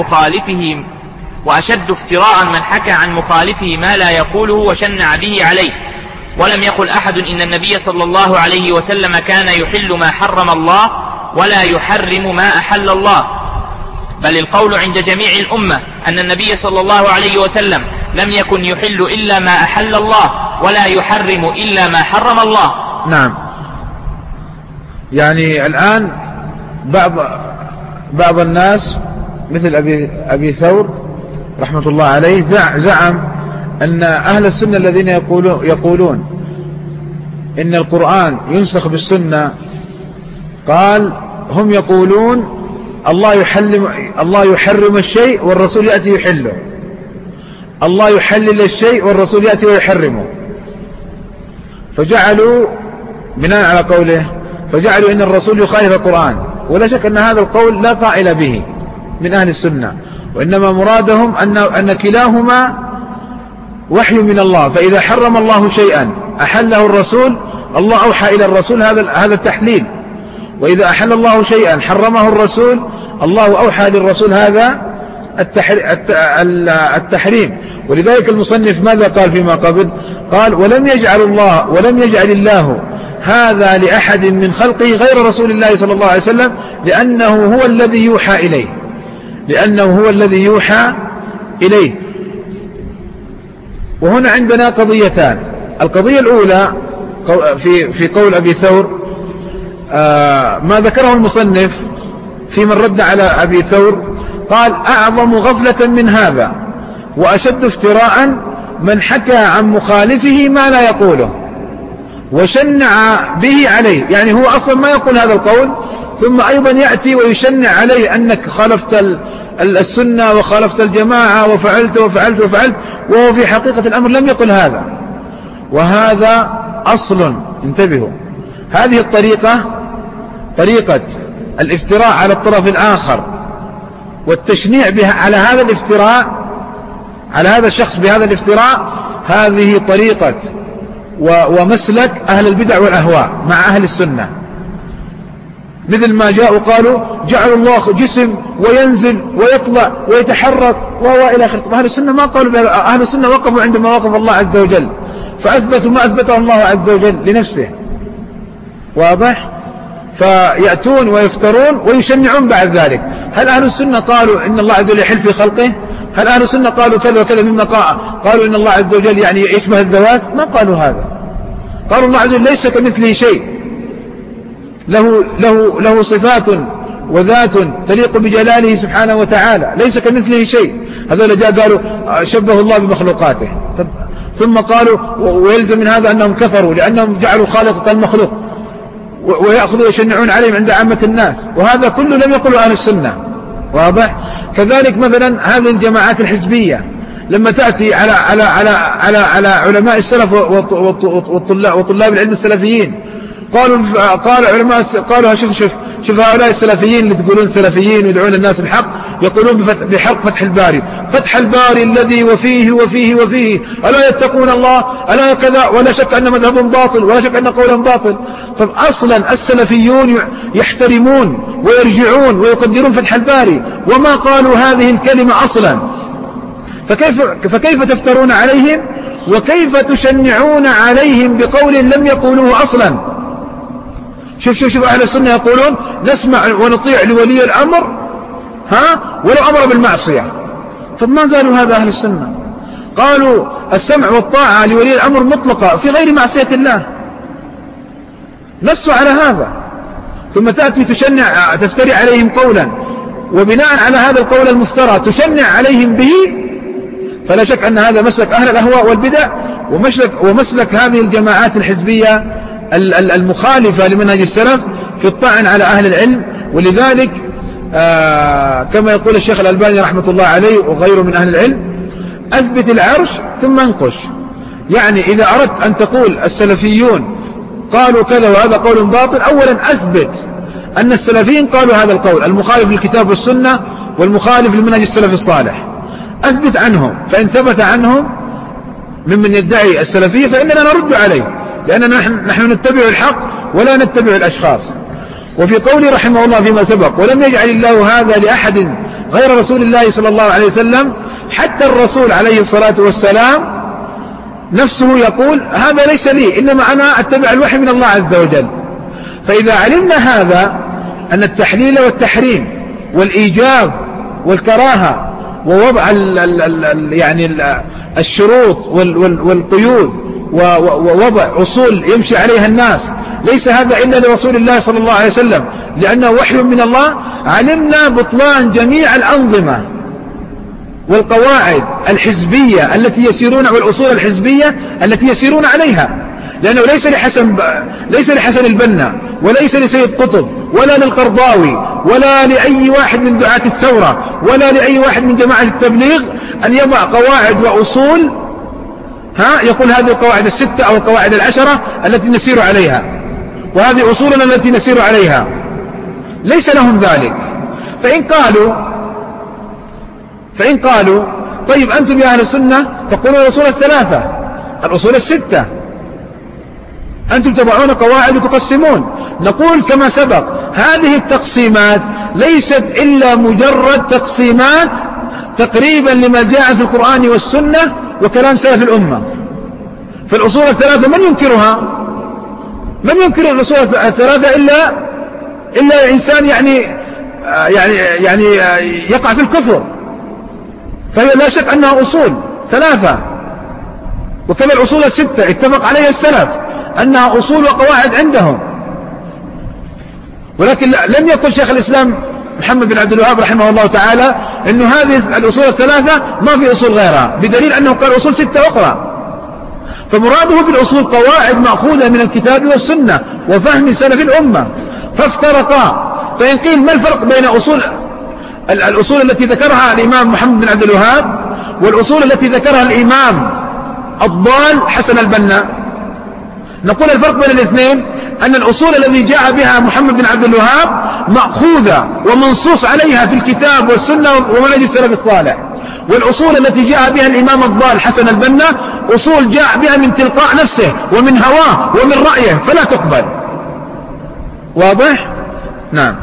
عن مخالفه ما لا يقوله وشنع به عليه. ولم يقل أحد إن النبي صلى الله عليه وسلم كان يحل ما حرم الله ولا يحرم ما أحل الله، بل القول عند جميع الأمة أن النبي صلى الله عليه وسلم لم يكن يحل إلا ما أحل الله ولا يحرم إلا ما حرم الله. نعم. يعني الآن بعض الناس مثل أبي ثور رحمة الله عليه زعم أن أهل السنة الذين يقولون إن القرآن ينسخ بالسنة، قال هم يقولون الله يحرم الشيء والرسول يأتي يحله، الله يحلل الشيء والرسول يأتي ويحرمه، فجعلوا بناء على قوله إن الرسول يخالف القرآن. ولا شك أن هذا القول لا قائل به من أهل السنة، وإنما مرادهم أن كلاهما وحي من الله، فإذا حرم الله شيئا أحله الرسول، الله أوحى إلى الرسول هذا التحليل، وإذا أحل الله شيئا حرمه الرسول، الله أوحى للرسول هذا التحريم. ولذلك المصنف ماذا قال فيما قبل؟ قال: ولم يجعل الله هذا لأحد من خلقه غير رسول الله صلى الله عليه وسلم، لأنه هو الذي يوحى إليه. وهنا عندنا قضيتان. القضية الأولى في قول أبي ثور، ما ذكره المصنف في من رد على أبي ثور، قال: أعظم غفلة من هذا وأشد افتراء من حكى عن مخالفه ما لا يقوله وشنع به عليه. يعني هو أصلا ما يقول هذا القول، ثم أيضا يأتي ويشنع عليه أنك خالفت السنة وخالفت الجماعة وفعلت وهو في حقيقة الأمر لم يقل هذا. وهذا أصل، انتبهوا، هذه طريقة الافتراء على الطرف الآخر والتشنيع بها على هذا الافتراء، على هذا الشخص بهذا الافتراء، هذه طريقة ومسلك أهل البدع والأهواء مع أهل السنة. مثل ما جاءوا قالوا جعل الله جسم وينزل ويطلع ويتحرك وإلى آخره. أهل السنة ما قالوا، أهل السنة وقفوا عندما وقف الله عز وجل، فأثبتوا ما أثبته الله عز وجل لنفسه. واضح؟ فيأتون ويفترون ويشنعون بعد ذلك. هل أهل السنة قالوا إن الله عز وجل يحل في خلقه؟ هل أهل السنة قالوا كذا وكذا مما قالوا إن الله عز وجل يعني يشبه الذوات؟ ما قالوا هذا. قالوا الله عز وجل ليس كمثله شيء، له صفات وذات تليق بجلاله سبحانه وتعالى، ليس كمثله شيء. هذول جاء قالوا شبه الله بمخلوقاته، ثم قالوا ويلزم من هذا أنهم كفروا لأنهم جعلوا خالق كالمخلوق، ويأخذوا يشنعون عليهم عند عامة الناس. وهذا كله لم يقله أهل السنة. واضح؟ كذلك مثلا هذه الجماعات الحزبية لما تأتي على علماء السلف وطلاب العلم السلفيين، قال علماء قالوا شوف هؤلاء السلفيين اللي تقولون سلفيين ويدعون الناس بالحق، يقولون بحق فتح الباري، فتح الباري الذي وفيه ألا يتقون الله ألا كذا، ولا شك أن مذهبهم باطل ولا شك أن قولهم باطل. طب أصلا السلفيون يحترمون ويرجعون ويقدرون فتح الباري وما قالوا هذه الكلمة أصلا، فكيف تفترون عليهم وكيف تشنعون عليهم بقول لم يقولوه أصلا؟ شوف أهل السنة يقولون نسمع ونطيع لولي الأمر ولو أمر بالمعصية. طب ما قالوا هذا أهل السنة؟ قالوا السمع والطاعة لولي الأمر مطلقة في غير معصية الله، نصوا على هذا. ثم تأتي تفتري عليهم قولا، وبناء على هذا القول المفترى تشنع عليهم به. فلا شك أن هذا مسلك أهل الأهواء والبدع ومسلك هذه الجماعات الحزبية المخالفة لمنهج السلف في الطعن على أهل العلم. ولذلك كما يقول الشيخ الألباني رحمة الله عليه وغيره من أهل العلم: أثبت العرش ثم انقش. يعني إذا أردت أن تقول السلفيون قالوا كذا وهذا قول باطل، أولا أثبت أن السلفيين قالوا هذا القول المخالف للكتاب والسنة والمخالف لمنهج السلف الصالح، أثبت عنهم. فإن ثبت عنهم ممن يدعي السلفية فإننا نرد عليه، لأننا نحن نتبع الحق ولا نتبع الأشخاص. وفي قوله رحمه الله فيما سبق: ولم يجعل الله هذا لأحد غير رسول الله صلى الله عليه وسلم، حتى الرسول عليه الصلاة والسلام نفسه يقول: هذا ليس لي، إنما أنا أتبع الوحي من الله عز وجل. فإذا علمنا هذا أن التحليل والتحريم والإيجاب والكراهة ووضع يعني الشروط والقيود ووضع أصول يمشي عليها الناس ليس هذا إلا لرسول الله صلى الله عليه وسلم لأنه وحي من الله، علمنا بطلان جميع الأنظمة والقواعد الحزبية التي يسيرون، والأصول الحزبية التي يسيرون عليها. لأنه ليس لحسن البنا وليس لسيد قطب ولا للقرضاوي ولا لأي واحد من دعاة الثورة ولا لأي واحد من جماعة التبليغ أن يضع قواعد وأصول يقول هذه القواعد الستة أو القواعد العشرة التي نسير عليها، وهذه أصولنا التي نسير عليها. ليس لهم ذلك. فإن قالوا طيب أنتم يا أهل السنة تقولون الأصول الثلاثة الأصول الستة، أنتم تضعون قواعد وتقسمون. نقول كما سبق: هذه التقسيمات ليست إلا مجرد تقسيمات تقريبا لما جاء في القرآن والسنة وكلام سلف الأمة. فالأصول الثلاثة من ينكرها؟ من ينكر الأصول الثلاثة إلا إنسان يعني يقع في الكفر. فهي لا شك أنها أصول ثلاثة، وكما الأصول الستة اتفق عليها السلف أنها أصول وقواعد عندهم. ولكن لم يقل شيخ الإسلام محمد بن عبد الوهاب رحمه الله تعالى إنه هذه الأصول الثلاثة ما في أصول غيرها، بدليل أنه قال أصول ستة أخرى. فمراده بالأصول قواعد مأخوذة من الكتاب والسنة وفهم سلف الأمة، فافترقا. فإن قيل ما الفرق بين الأصول التي ذكرها الإمام محمد بن عبد الوهاب والأصول التي ذكرها الإمام الضال حسن البنا؟ نقول الفرق بين الاثنين أن الأصول الذي جاء بها محمد بن عبد الوهاب مأخوذة ومنصوص عليها في الكتاب والسنة ومنهج السلف الصالح، والأصول التي جاء بها الإمام الضال حسن البنا أصول جاء بها من تلقاء نفسه ومن هواه ومن رأيه، فلا تقبل. واضح؟ نعم.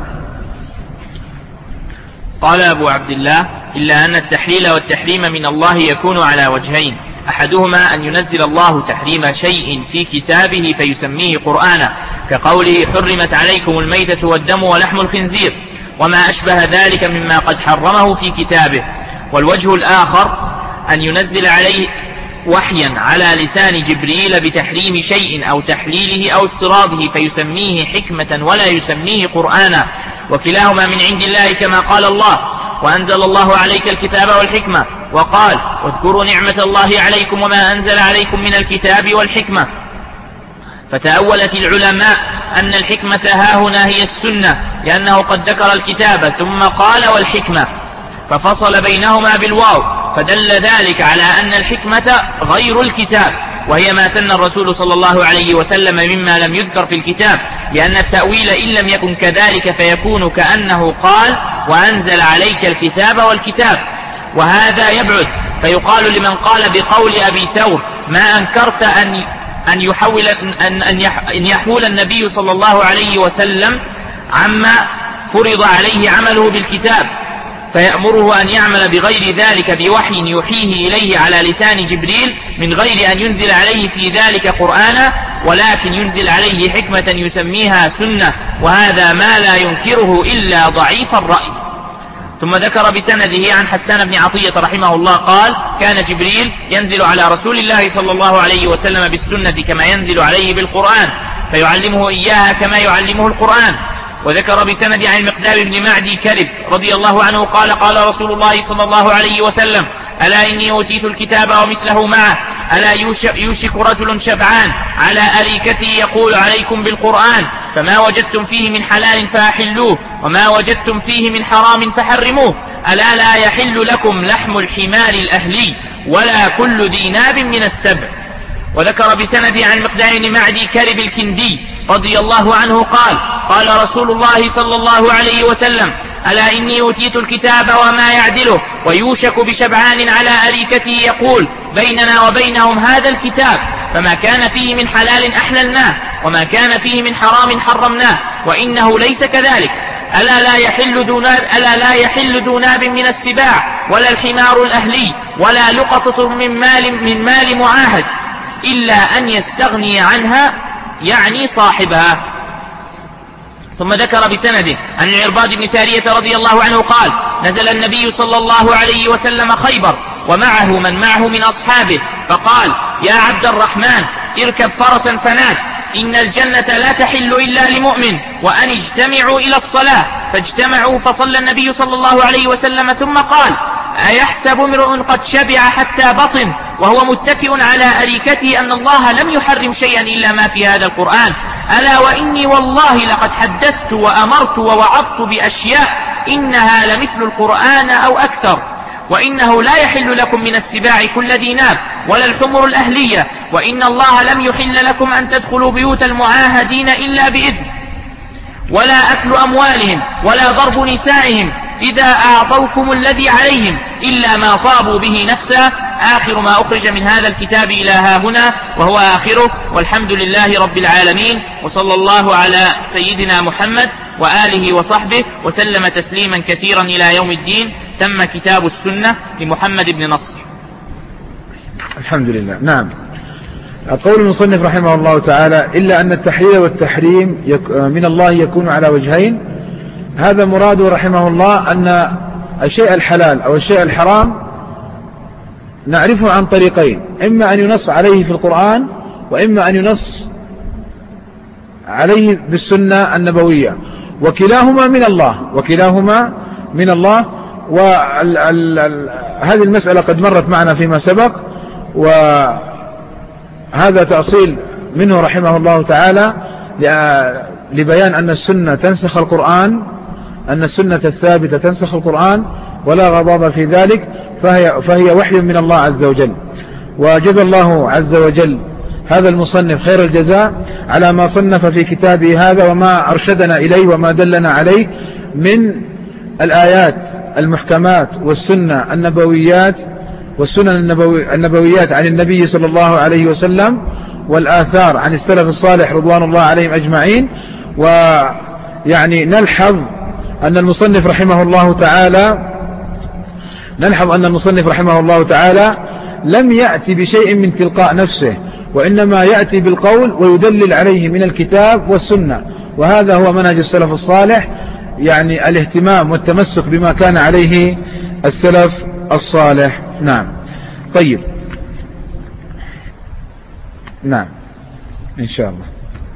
قال أبو عبد الله: إلا أن التحليل والتحريم من الله يكون على وجهين: أحدهما أن ينزل الله تحريم شيء في كتابه فيسميه قرآنا، كقوله: حرمت عليكم الميتة والدم ولحم الخنزير، وما أشبه ذلك مما قد حرمه في كتابه. والوجه الآخر أن ينزل عليه وحيا على لسان جبريل بتحريم شيء أو تحليله أو افتراضه فيسميه حكمة ولا يسميه قرآنا، وكلاهما من عند الله، كما قال الله: وأنزل الله عليك الكتاب والحكمة، وقال: واذكروا نعمة الله عليكم وما أنزل عليكم من الكتاب والحكمة. فتأولت العلماء أن الحكمة هاهنا هي السنة، لأنه قد ذكر الكتاب ثم قال والحكمة، ففصل بينهما بالواو، فدل ذلك على أن الحكمة غير الكتاب، وهي ما سن الرسول صلى الله عليه وسلم مما لم يذكر في الكتاب، لأن التأويل إن لم يكن كذلك فيكون كأنه قال: وأنزل عليك الكتاب والكتاب، وهذا يبعد. فيقال لمن قال بقول أبي ثور: ما أنكرت أن يحول النبي صلى الله عليه وسلم عما فرض عليه عمله بالكتاب، فيأمره أن يعمل بغير ذلك بوحي يوحيه إليه على لسان جبريل، من غير أن ينزل عليه في ذلك قرآنا، ولكن ينزل عليه حكمة يسميها سنة، وهذا ما لا ينكره إلا ضعيف الرأي. ثم ذكر بسنده عن حسان بن عطية رحمه الله قال: كان جبريل ينزل على رسول الله صلى الله عليه وسلم بالسنة كما ينزل عليه بالقرآن، فيعلمه إياها كما يعلمه القرآن. وذكر بسند عن المقدام بن معدي كرب رضي الله عنه قال: قال رسول الله صلى الله عليه وسلم: ألا إني أوتيت الكتاب ومثله معه، ألا يوشك رجل شبعان على أريكته يقول: عليكم بالقرآن، فما وجدتم فيه من حلال فأحلوه، وما وجدتم فيه من حرام فحرموه، ألا لا يحل لكم لحم الحمار الأهلي ولا كل ذي ناب من السبع. وذكر بسند عن المقدام بن معدي كرب الكندي رضي الله عنه قال: قال رسول الله صلى الله عليه وسلم: ألا إني أوتيت الكتاب وما يعدله، ويوشك بشبعان على أريكته يقول: بيننا وبينهم هذا الكتاب، فما كان فيه من حلال أحللناه، وما كان فيه من حرام حرمناه، وإنه ليس كذلك. ألا لا يحل ذو ناب من السباع، ولا الحمار الأهلي، ولا لقطة من مال معاهد، إلا أن يستغني عنها، يعني صاحبها. ثم ذكر بسنده عن العرباض بن سارية رضي الله عنه قال: نزل النبي صلى الله عليه وسلم خيبر ومعه من معه من أصحابه، فقال: يا عبد الرحمن، اركب فرسا فنات، إن الجنة لا تحل إلا لمؤمن، وأن اجتمعوا إلى الصلاة. فاجتمعوا، فصلى النبي صلى الله عليه وسلم ثم قال: أيحسب امرؤ قد شبع حتى بطن وهو متكئ على أريكته أن الله لم يحرم شيئا إلا ما في هذا القرآن؟ ألا وإني والله لقد حدثت وأمرت ووعظت بأشياء إنها لمثل القرآن أو أكثر. وإنه لا يحل لكم من السباع كل ذي ناب، ولا الحمر الأهلية، وإن الله لم يحل لكم أن تدخلوا بيوت المعاهدين إلا بإذن، ولا أكل أموالهم، ولا ضرب نسائهم إذا أعطوكم الذي عليهم، إلا ما طابوا به نفسا. آخر ما أخرج من هذا الكتاب إلى هاهنا، وهو آخره، والحمد لله رب العالمين، وصلى الله على سيدنا محمد وآله وصحبه وسلم تسليما كثيرا إلى يوم الدين. تم كتاب السنة لمحمد بن نصر. الحمد لله. نعم. قول المصنف رحمه الله تعالى: إلا أن التحليل والتحريم من الله يكون على وجهين. هذا مراده رحمه الله أن الشيء الحلال أو الشيء الحرام نعرفه عن طريقين: إما أن ينص عليه في القرآن، وإما أن ينص عليه بالسنة النبوية، وكلاهما من الله. وهذه المسألة قد مرت معنا فيما سبق، وهذا تأصيل منه رحمه الله تعالى لبيان أن السنة تنسخ القرآن، أن السنة الثابتة تنسخ القرآن ولا غضاض في ذلك، فهي وحي من الله عز وجل. وجزى الله عز وجل هذا المصنف خير الجزاء على ما صنف في كتابه هذا، وما أرشدنا إليه وما دلنا عليه من الآيات المحكمات والسنة النبويات والسنن النبويات عن النبي صلى الله عليه وسلم، والآثار عن السلف الصالح رضوان الله عليهم أجمعين. يعني نلحظ أن المصنف رحمه الله تعالى لم يأتي بشيء من تلقاء نفسه، وإنما يأتي بالقول ويدلل عليه من الكتاب والسنة، وهذا هو منهج السلف الصالح، يعني الاهتمام والتمسك بما كان عليه السلف الصالح. نعم. طيب، نعم، إن شاء الله.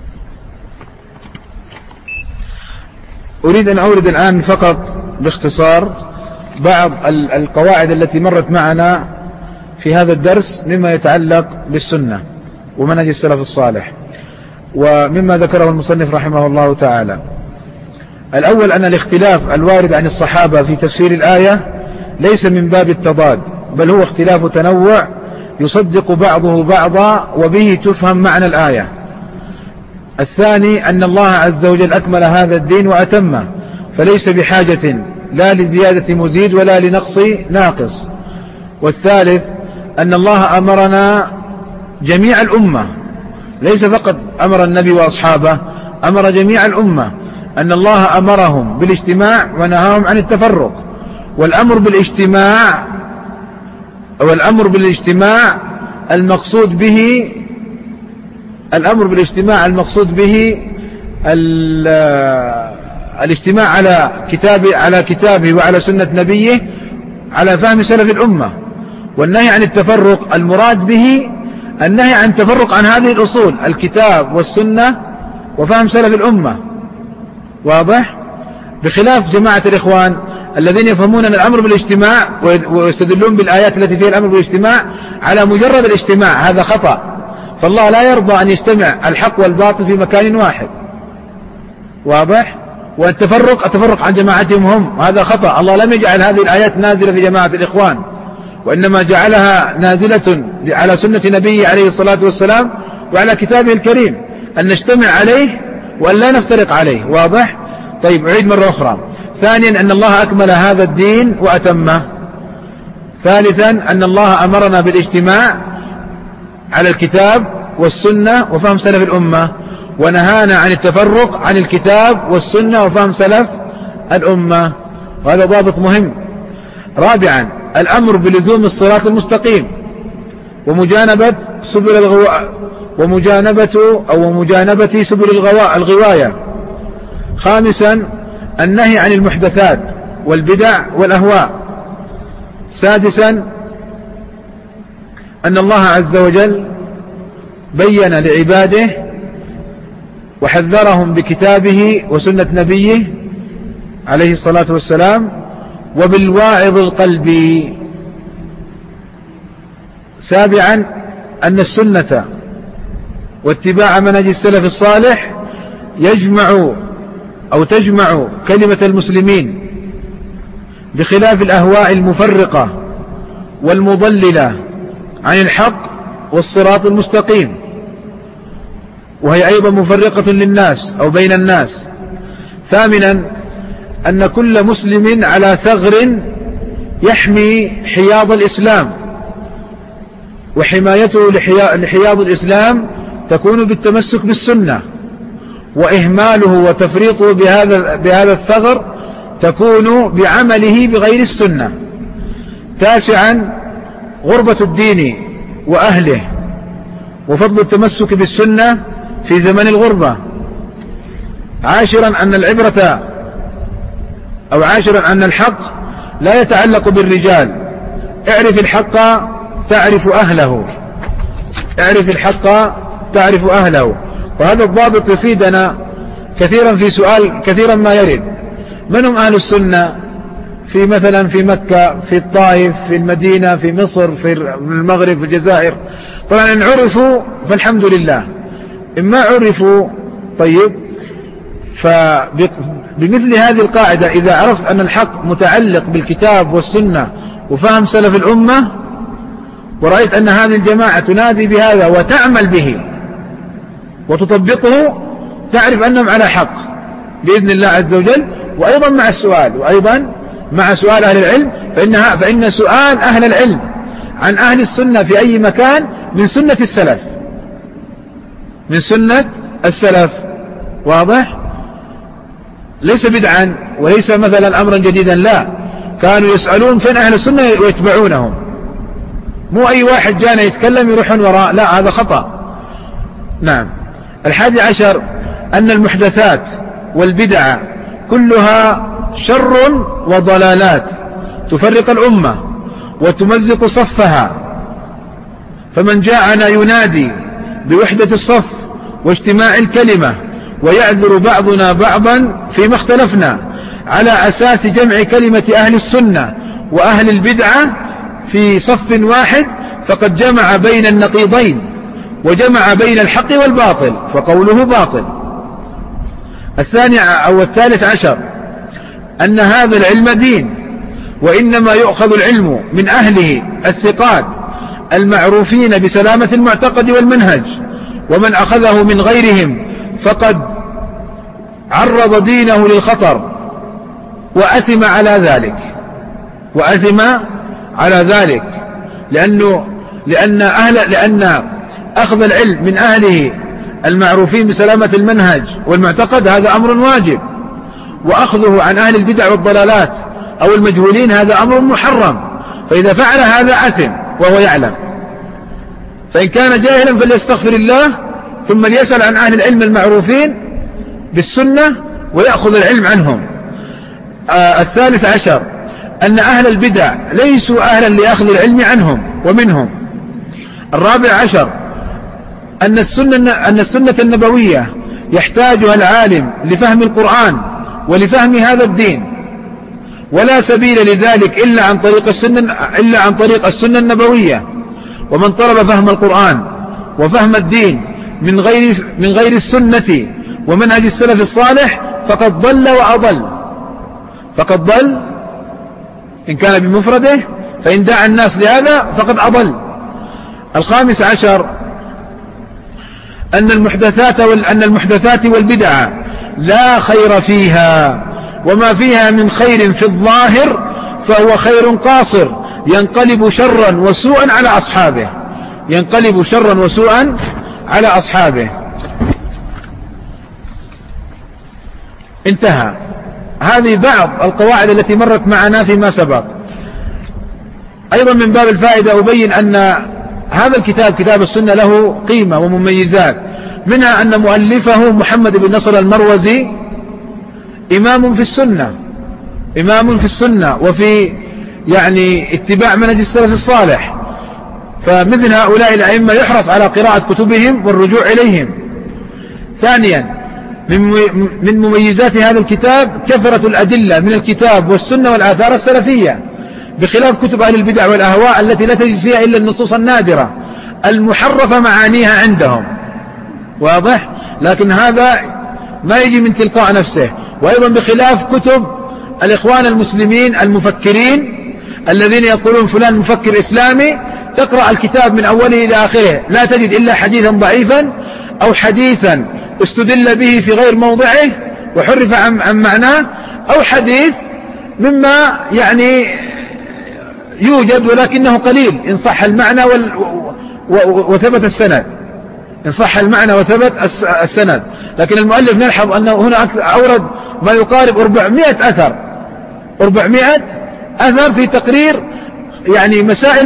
أريد أن أورد الآن فقط باختصار بعض القواعد التي مرت معنا في هذا الدرس مما يتعلق بالسنة ومنهج السلف الصالح، ومما ذكره المصنف رحمه الله تعالى. الأول أن الاختلاف الوارد عن الصحابة في تفسير الآية ليس من باب التضاد، بل هو اختلاف تنوع يصدق بعضه بعضا وبه تفهم معنى الآية. الثاني أن الله عز وجل أكمل هذا الدين وأتمه، فليس بحاجة لا لزيادة مزيد ولا لنقص ناقص. والثالث أن الله أمرنا جميع الأمة، ليس فقط أمر النبي وأصحابه، أمر جميع الأمة، أن الله أمرهم بالاجتماع ونهاهم عن التفرق. والأمر بالاجتماع المقصود به الاجتماع على كتابه وعلى سنة نبيه على فهم سلف الأمة. والنهي عن التفرق المراد به النهي عن التفرق عن هذه الأصول، الكتاب والسنة وفهم سلف الأمة. واضح؟ بخلاف جماعة الإخوان الذين يفهمون أن الأمر بالاجتماع ويستدلون بالآيات التي فيها الأمر بالاجتماع على مجرد الاجتماع، هذا خطأ. فالله لا يرضى أن يجتمع الحق والباطل في مكان واحد. واضح؟ والتفرق عن جماعتهم هم، هذا خطأ. الله لم يجعل هذه الآيات نازلة في جماعة الإخوان، وإنما جعلها نازلة على سنة نبيه عليه الصلاة والسلام وعلى كتابه الكريم، أن نجتمع عليه وأن لا نفترق عليه. واضح؟ طيب، أعيد مرة أخرى. ثانيا أن الله أكمل هذا الدين وأتمه. ثالثا أن الله أمرنا بالاجتماع على الكتاب والسنة وفهم سلف الأمة، ونهانا عن التفرق عن الكتاب والسنة وفهم سلف الأمة، وهذا ضابط مهم. رابعا الأمر بلزوم الصراط المستقيم ومجانبة سبل الغواية. خامسا النهي عن المحدثات والبدع والأهواء. سادسا أن الله عز وجل بين لعباده وحذرهم بكتابه وسنة نبيه عليه الصلاة والسلام وبالواعظ القلبي. سابعا أن السنة واتباع منهج السلف الصالح تجمع كلمة المسلمين بخلاف الأهواء المفرقة والمضللة عن الحق والصراط المستقيم، وهي أيضا مفرقة للناس أو بين الناس. ثامنا أن كل مسلم على ثغر يحمي حياض الإسلام، وحمايته لحياض الإسلام تكون بالتمسك بالسنة، وإهماله وتفريطه بهذا الثغر تكون بعمله بغير السنة. تاسعا غربة الدين وأهله وفضل التمسك بالسنة في زمن الغربة. عاشرا أن الحق لا يتعلق بالرجال. اعرف الحق تعرف أهله. وهذا الضابط يفيدنا كثيرا في سؤال كثيرا ما يرد: من هم أهل السنة مثلا في مكة، في الطائف، في المدينة، في مصر، في المغرب، في الجزائر؟ طبعا إن عرفوا فالحمد لله، إما عرفوا طيب. فبمثل هذه القاعدة إذا عرفت أن الحق متعلق بالكتاب والسنة وفهم سلف الأمة، ورأيت أن هذه الجماعة تنادي بهذا وتعمل به وتطبقه، تعرف أنهم على حق بإذن الله عز وجل. وأيضا مع سؤال أهل العلم، فإن سؤال أهل العلم عن أهل السنة في أي مكان من سنة السلف. واضح؟ ليس بدعا وليس مثلا أمرا جديدا، لا، كانوا يسألون فين أهل السنة ويتبعونهم، مو أي واحد جانا يتكلم يروحون وراء، لا، هذا خطأ. نعم. 11 أن المحدثات والبدع كلها شر وضلالات تفرق الأمة وتمزق صفها، فمن جاءنا ينادي بوحدة الصف واجتماع الكلمة ويعذر بعضنا بعضا فيما اختلفنا على أساس جمع كلمة أهل السنة وأهل البدعة في صف واحد فقد جمع بين النقيضين وجمع بين الحق والباطل فقوله باطل. 13 أن هذا العلم دين، وإنما يؤخذ العلم من أهله الثقات المعروفين بسلامة المعتقد والمنهج، ومن أخذه من غيرهم فقد عرض دينه للخطر وأثم على ذلك لأن أخذ العلم من أهله المعروفين بسلامة المنهج والمعتقد هذا أمر واجب، وأخذه عن أهل البدع والضلالات أو المجهولين هذا أمر محرم، فإذا فعل هذا أثم وهو يعلم. فإن كان جاهلا فليستغفر الله ثم ليسأل عن أهل العلم المعروفين بالسنة ويأخذ العلم عنهم. 13 أن أهل البدع ليسوا أهلا لأخذ العلم عنهم ومنهم. 14 أن السنة النبوية يحتاجها العالم لفهم القرآن ولفهم هذا الدين، ولا سبيل لذلك إلا عن طريق السنة النبوية. ومن طلب فهم القرآن وفهم الدين من غير السنة ومنهج السلف الصالح فقد ضل وأضل. إن كان بمفرده، فإن دعا الناس لهذا فقد أضل. 15 أن المحدثات والبدع لا خير فيها، وما فيها من خير في الظاهر فهو خير قاصر ينقلب شرا وسوءا على أصحابه. انتهى. هذه بعض القواعد التي مرت معنا فيما سبق. أيضا من باب الفائدة أبين أن هذا الكتاب كتاب السنة له قيمة ومميزات، منها أن مؤلفه محمد بن نصر المروزي إمام في السنة وفي اتباع منهج السلف الصالح، فمثل هؤلاء الأئمة يحرص على قراءة كتبهم والرجوع إليهم. ثانيا من مميزات هذا الكتاب كثرة الأدلة من الكتاب والسنة والآثار السلفية، بخلاف كتب أهل البدع والأهواء التي لا تجد فيها إلا النصوص النادرة المحرفة معانيها عندهم، واضح؟ لكن هذا ما يجي من تلقاء نفسه. وأيضا بخلاف كتب الإخوان المسلمين المفكرين الذين يقولون فلان مفكر إسلامي، تقرأ الكتاب من أوله إلى آخره لا تجد إلا حديثا ضعيفا أو حديثا استدل به في غير موضعه وحرف عن معناه، أو حديث مما يوجد ولكنه قليل إن صح المعنى وثبت السند، لكن المؤلف نلحظ أنه هنا أورد ما يقارب 400 أثر في تقرير مسائل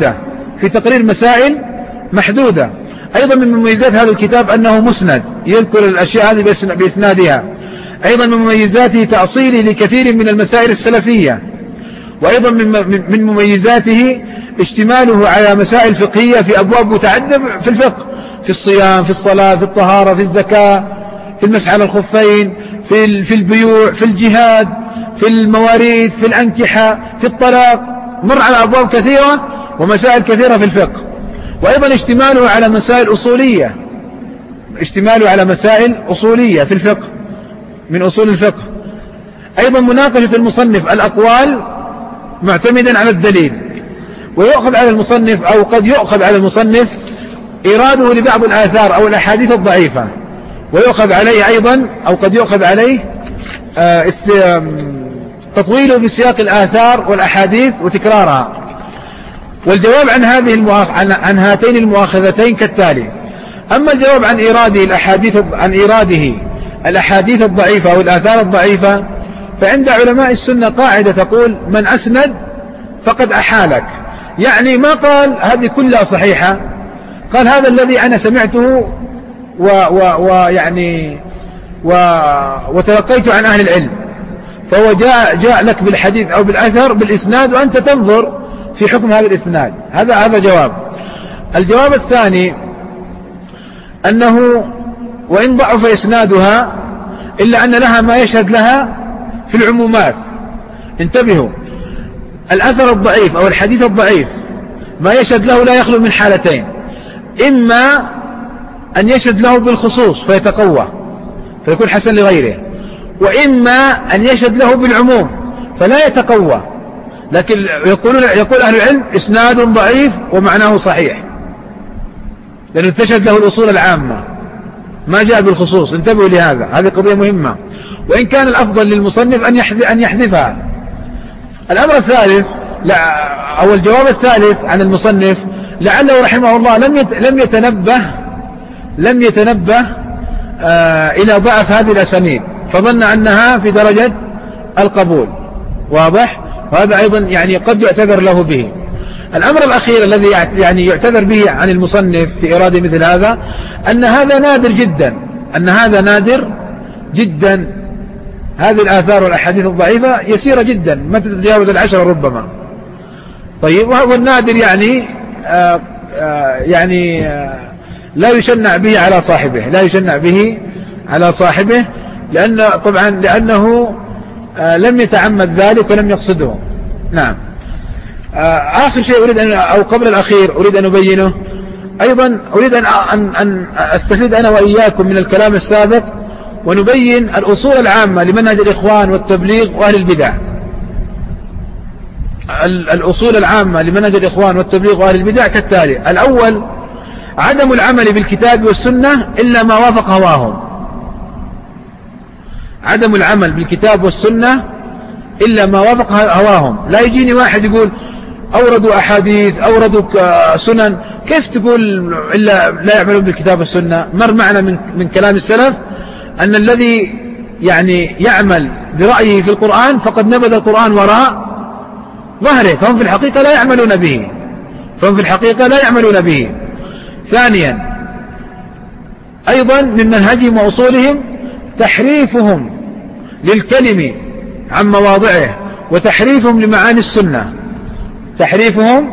محدودة. أيضا من مميزات هذا الكتاب أنه مسند، يذكر الأشياء هذه بإسنادها. أيضا من مميزاته تأصيله لكثير من المسائل السلفية. وأيضا من مميزاته اشتماله على مسائل فقهية في أبواب متعددة في الفقه، في الصيام، في الصلاة، في الطهارة، في الزكاة، في المسح على الخفين، في البيوع، في الجهاد، في المواريث، في الأنكحة، في الطلاق، مر على أبواب كثيرة ومسائل كثيرة في الفقه. وأيضا اشتماله على مسائل أصولية في الفقه من أصول الفقه. أيضا مناقشة المصنف الأقوال معتمدا على الدليل، ويؤخذ على المصنف أو قد يؤخذ على المصنف إراده لبعض الآثار أو الأحاديث الضعيفة، ويؤخذ عليه أيضا أو قد يؤخذ عليه تطويله بسياق الآثار والأحاديث وتكرارها. والجواب عن هاتين المؤاخذتين كالتالي: أما الجواب عن إراده الأحاديث الضعيفة أو الآثار الضعيفة، فعند علماء السنة قاعدة تقول: من أسند فقد أحالك. يعني ما قال هذه كلها صحيحة، قال هذا الذي أنا سمعته وتلقيت عن أهل العلم، فهو جاء لك بالحديث أو بالأثر بالإسناد، وأنت تنظر في حكم هذا الإسناد. هذا جواب. الجواب الثاني أنه وإن ضعف إسنادها إلا أن لها ما يشهد لها في العمومات. انتبهوا، الأثر الضعيف أو الحديث الضعيف ما يشهد له لا يخلو من حالتين: إما أن يشهد له بالخصوص فيتقوى فيكون حسن لغيره، وإما أن يشهد له بالعموم فلا يتقوى، لكن يقول أهل العلم إسناد ضعيف ومعناه صحيح، لأنه تشهد له الأصول العامة ما جاء بالخصوص. انتبهوا لهذا، هذه قضية مهمة، وإن كان الأفضل للمصنف أن يحذفها. الأمر الثالث أو الجواب الثالث عن المصنف: لعله رحمه الله لم يتنبه إلى ضعف هذه الأسانيد، فظن أنها في درجة القبول. واضح؟ وهذا أيضا يعني قد يعتذر له به. الأمر الأخير الذي يعني يعتذر به عن المصنف في إرادة مثل هذا، أن هذا نادر جدا. هذه الآثار والأحاديث الضعيفة يسيرة جدا، ما تتجاوز 10 ربما. طيب، والنادر لا يشنع به على صاحبه، لأنه لم يتعمد ذلك ولم يقصده. نعم. آخر شيء أو قبل الأخير أريد أن أبينه أيضا، أريد أن أستفيد أنا وإياكم من الكلام السابق ونبين الأصول العامة لمنهج الإخوان والتبليغ وأهل البدع. الأصول العامة لمنهج الإخوان والتبليغ وأهل البدع كالتالي: الأول، عدم العمل بالكتاب والسنة إلا ما وافق هواهم. عدم العمل بالكتاب والسنة إلا ما وافق هواهم. لا يجيني واحد يقول أوردوا أحاديث، أوردوا سنن، كيف تقول إلا لا يعملون بالكتاب والسنة؟ مر معنا من كلام السلف أن الذي يعمل برأيه في القرآن فقد نبذ القرآن وراء ظهره، فهم في الحقيقة لا يعملون به. ثانيا، أيضا من منهجهم وأصولهم تحريفهم للكلم عن مواضعه وتحريفهم لمعاني السنة. تحريفهم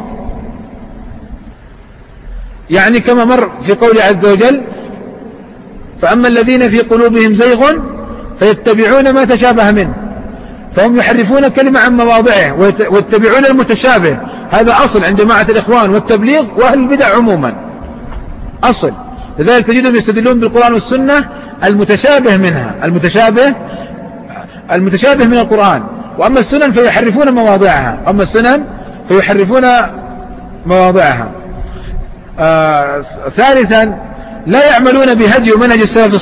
كما مر في قوله عز وجل: فأما الذين في قلوبهم زيغ فيتبعون ما تشابه منه، فهم يحرفون الكلمة عن مواضعه ويتبعون المتشابه. هذا أصل عند جماعة الإخوان والتبليغ وأهل البدع عموما، أصل. لذلك تجدهم يستدلون بالقرآن والسنة المتشابه منها، المتشابه من القرآن. وأما السنن فيحرفون مواضعها. ثالثا، لا يعملون بهدي ومنهج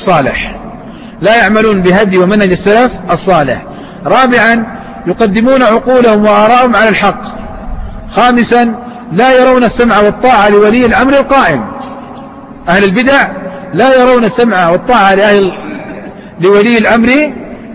السلف الصالح. رابعا، يقدمون عقولهم وآراءهم على الحق. خامسا، لا يرون السمع والطاعة لولي الأمر القائم. أهل البدع لا يرون السمع والطاعة لولي الأمر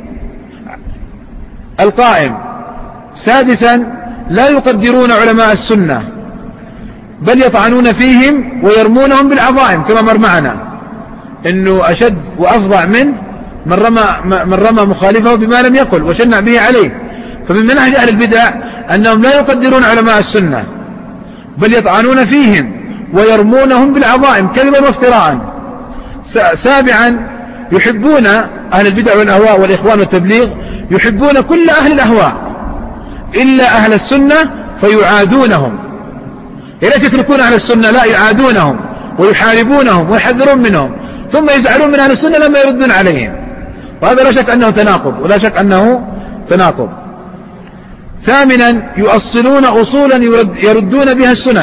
القائم. سادسا، لا يقدرون علماء السنة، بل يطعنون فيهم ويرمونهم بالعظائم، كما مر معنا إنه أشد وأفظع من رمى مخالفه بما لم يقل وشنع به عليه. فمن منهج أهل البدع أنهم لا يقدرون علماء السنة، بل يطعنون فيهم ويرمونهم بالعظائم كذبا وافتراء. سابعا، يحبون أهل البدع والأهواء والإخوان والتبليغ يحبون كل أهل الأهواء إلا أهل السنة فيعادونهم. ليس يتركون أهل السنة، لا، يعادونهم ويحاربونهم ويحذرون منهم، ثم يزعلون من أهل السنة لما يردون عليهم. وهذا لا شك أنه تناقض. ثامنا، يؤصلون أصولا يردون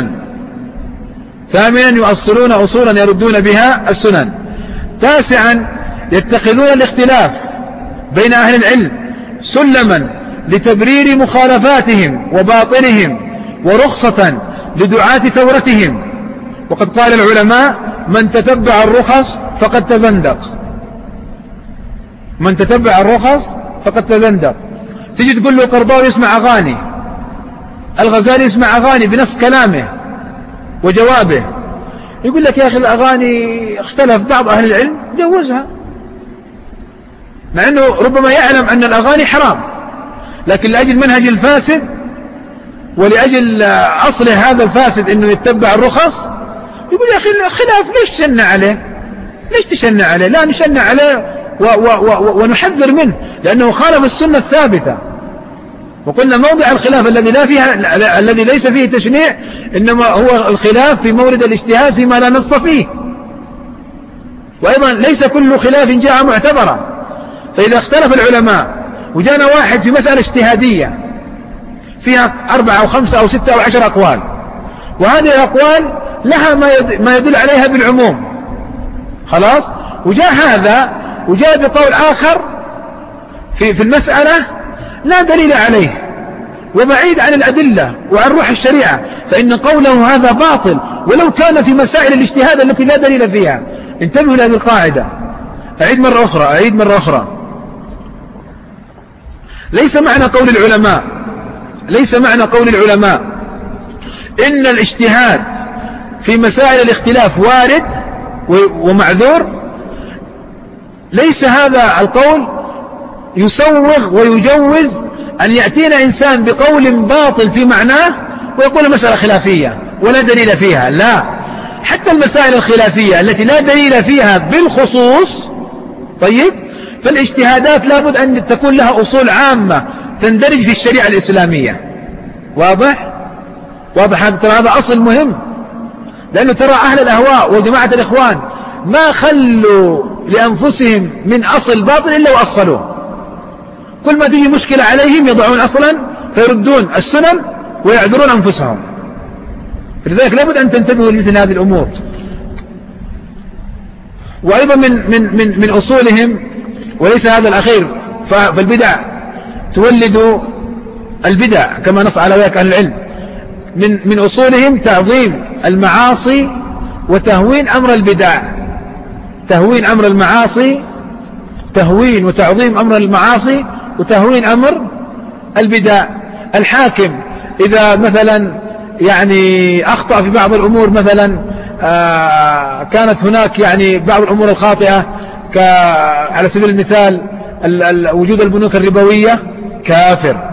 بها السنن. تاسعا، يتخذون الاختلاف بين أهل العلم سلما لتبرير مخالفاتهم وباطلهم ورخصة لدعاة ثورتهم. وقد قال العلماء: من تتبع الرخص فقد تزندق. من تتبع الرخص فقد تزندق. تجي تقول له قرضاوي يسمع أغاني، الغزالي يسمع أغاني بنص كلامه وجوابه، يقول لك يا أخي الأغاني اختلف بعض أهل العلم جوزها، مع أنه ربما يعلم أن الأغاني حرام، لكن لأجل منهج الفاسد ولأجل أصله هذا الفاسد أنه يتبع الرخص يقول يا أخي الخلاف ليش تشنع عليه، ليش تشنع عليه؟ لا نشنع عليه ونحذر منه لأنه خالف السنة الثابتة. وقلنا موضع الخلاف الذي ليس فيه تشنيع إنما هو الخلاف في مورد الاجتهاد فيما لا نص فيه، وأيضا ليس كل خلاف جاء معتبرا. فإذا اختلف العلماء وجانا واحد في مسألة اجتهادية فيها 4 أو 5 أو 6 أو 10 أقوال، وهذه الأقوال لها ما يدل عليها بالعموم، خلاص، وجاء هذا وجاء بقول آخر في المسألة لا دليل عليه وبعيد عن الأدلة وعن روح الشريعة، فإن قوله هذا باطل ولو كان في مسائل الاجتهاد التي لا دليل فيها. انتبهوا لهذه القاعدة. أعيد مرة أخرى. ليس معنى قول العلماء إن الاجتهاد في مسائل الاختلاف وارد ومعذور، ليس هذا القول يسوغ ويجوز أن يأتينا إنسان بقول باطل في معناه ويقول المسألة خلافية ولا دليل فيها. لا، حتى المسائل الخلافية التي لا دليل فيها بالخصوص، طيب، فالاجتهادات لابد أن تكون لها أصول عامة تندرج في الشريعة الإسلامية. واضح هذا أصل مهم، لأنه ترى أهل الأهواء وجماعة الإخوان ما خلوا لأنفسهم من أصل باطل إلا وأصلوه. كل ما تجي مشكلة عليهم يضعون أصلا فيردون السنن ويعذرون أنفسهم. لذلك لابد أن تنتبهوا لمثل هذه الأمور. وأيضا من أصولهم، وليس هذا الأخير، فالبدع تولد البدع كما نص على ذلك أهل العلم. من أصولهم تعظيم المعاصي وتهوين أمر البدع، تهوين أمر المعاصي، تهوين وتعظيم أمر المعاصي وتهوين أمر البدع. الحاكم إذا مثلا يعني أخطأ في بعض الأمور، مثلا كانت هناك يعني بعض الأمور الخاطئة على سبيل المثال وجود البنوك الربوية، كافر،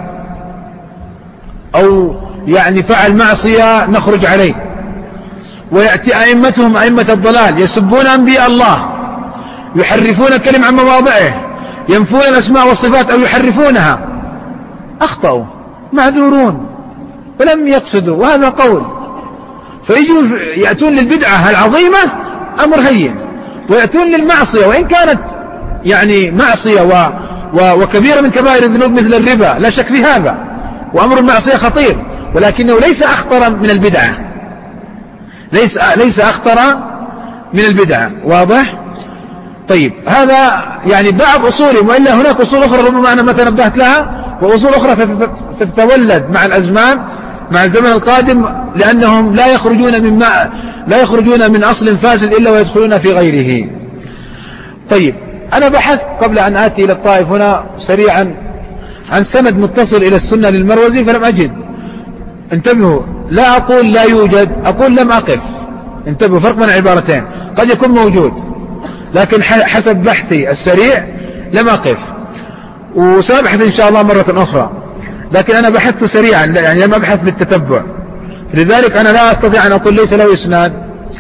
أو يعني فعل معصية نخرج عليه. ويأتي أئمتهم أئمة الضلال يسبون أنبياء الله، يحرفون الكلم عن مواضعه، ينفون الأسماء والصفات أو يحرفونها، أخطأوا معذورون ولم يقصدوا، وهذا قول. فيجوا يأتون للبدعة العظيمة أمر هين، ويأتون للمعصية وإن كانت يعني معصية وكبيرة من كبائر الذنوب مثل الربا، لا شك في هذا، وأمر المعصية خطير، ولكنه ليس أخطر من البدعة، ليس أخطر من البدعة. واضح؟ طيب، هذا يعني بعض أصولهم، وإلا هناك أصول أخرى ربما أنا ما تنبهت لها، وأصول أخرى ستتولد مع الأزمان، مع الزمن القادم، لأنهم لا يخرجون من أصل فاسد إلا ويدخلون في غيره. طيب، أنا بحثت قبل أن آتي إلى الطائف هنا سريعا عن سند متصل إلى السنة للمروزي فلم أجد. انتبهوا، لا أقول لا يوجد، أقول لم أقف. انتبهوا، فرق بين عبارتين، قد يكون موجود لكن حسب بحثي السريع لم أقف، وسأبحث إن شاء الله مرة أخرى، لكن أنا بحثت سريعا، يعني لم أبحث بالتتبع، لذلك أنا لا أستطيع أن أقول ليس له إسناد.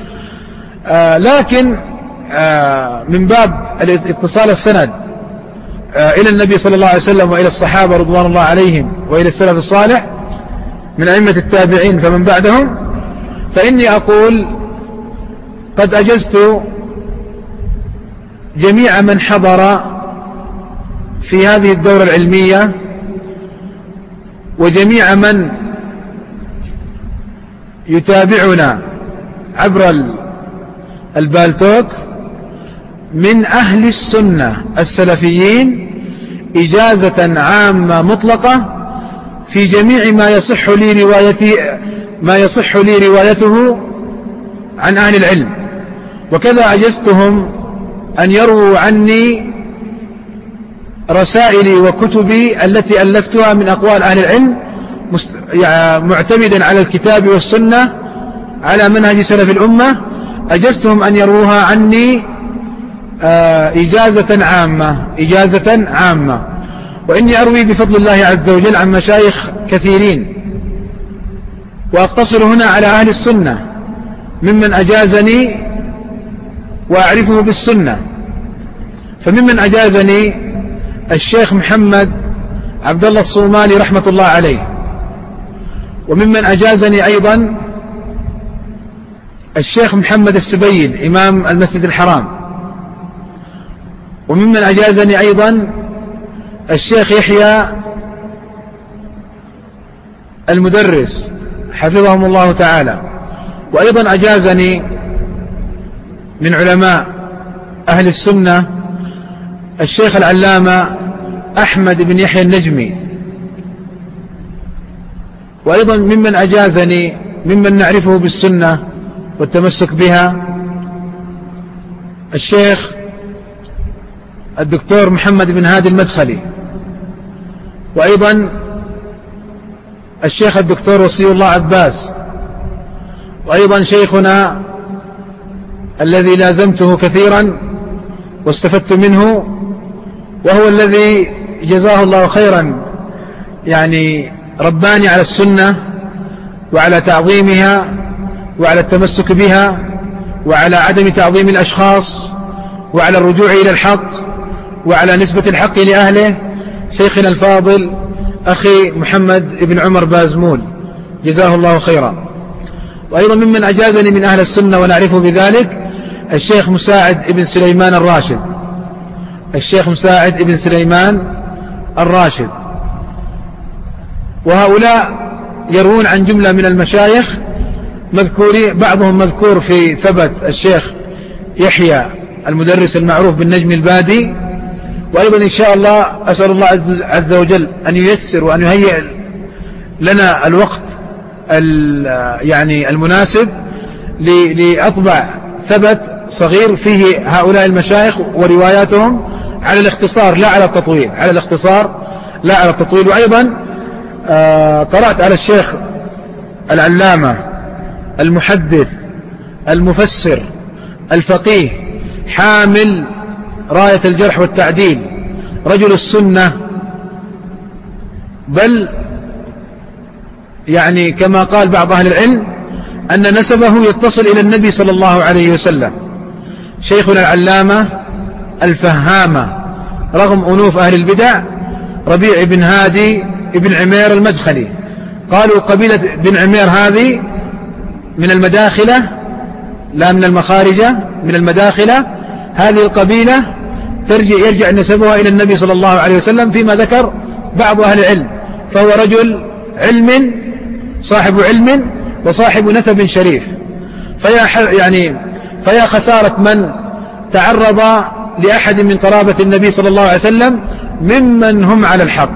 لكن من باب اتصال السند إلى النبي صلى الله عليه وسلم وإلى الصحابة رضوان الله عليهم وإلى السلف الصالح من أئمة التابعين فمن بعدهم، فإني أقول قد أجزت جميع من حضر في هذه الدورة العلمية وجميع من يتابعنا عبر البالتوك من أهل السنة السلفيين إجازة عامة مطلقة في جميع ما يصح لي روايته عن أهل العلم، وكذا أجزتهم أن يرووا عني رسائلي وكتبي التي ألفتها من أقوال أهل العلم معتمدا على الكتاب والسنة على منهج سلف الأمة، أجزتهم أن يروها عني إجازة عامة. وإني أروي بفضل الله عز وجل عن مشايخ كثيرين، وأقتصر هنا على أهل السنة ممن أجازني وأعرفه بالسنة. فممن أجازني الشيخ محمد عبد الله الصومالي رحمة الله عليه، وممن أجازني أيضا الشيخ محمد السبيل إمام المسجد الحرام، وممن أجازني أيضا الشيخ يحيى المدرس حفظهم الله تعالى. وأيضا أجازني من علماء أهل السنة الشيخ العلامة أحمد بن يحيى النجمي. وأيضا ممن أجازني ممن نعرفه بالسنة والتمسك بها الشيخ الدكتور محمد بن هادي المدخلي، وأيضا الشيخ الدكتور وصي الله عباس، وأيضا شيخنا الذي لازمته كثيرا واستفدت منه، وهو الذي جزاه الله خيرا يعني رباني على السنة وعلى تعظيمها وعلى التمسك بها وعلى عدم تعظيم الأشخاص وعلى الرجوع إلى الحق وعلى نسبة الحق لأهله، شيخنا الفاضل أخي محمد بن عمر بازمول جزاه الله خيرا. وأيضا ممن أجازني من أهل السنة ونعرفه بذلك الشيخ مساعد بن سليمان الراشد، الشيخ مساعد بن سليمان الراشد. وهؤلاء يروون عن جملة من المشايخ مذكورين، بعضهم مذكور في ثبت الشيخ يحيى المدرس المعروف بالنجم البادي. وأيضا إن شاء الله أسأل الله عز وجل أن ييسر وأن يهيئ لنا الوقت يعني المناسب لأطبع ثبت صغير فيه هؤلاء المشايخ ورواياتهم على الاختصار لا على التطويل، على الاختصار لا على التطويل. وأيضا قرأت على الشيخ العلامة المحدث المفسر الفقيه حامل راية الجرح والتعديل رجل السنة، بل يعني كما قال بعض أهل العلم أن نسبه يتصل إلى النبي صلى الله عليه وسلم، شيخنا العلامة الفهامة رغم أنوف أهل البدع ربيع بن هادي بن عمير المدخلي. قالوا قبيلة بن عمير هذه من المداخلة لا من المخارجة، من المداخلة. هذه القبيلة يرجع نسبها إلى النبي صلى الله عليه وسلم فيما ذكر بعض أهل العلم، فهو رجل علم صاحب علم وصاحب نسب شريف. فيا خسارة من تعرض لأحد من قرابة النبي صلى الله عليه وسلم ممن هم على الحق.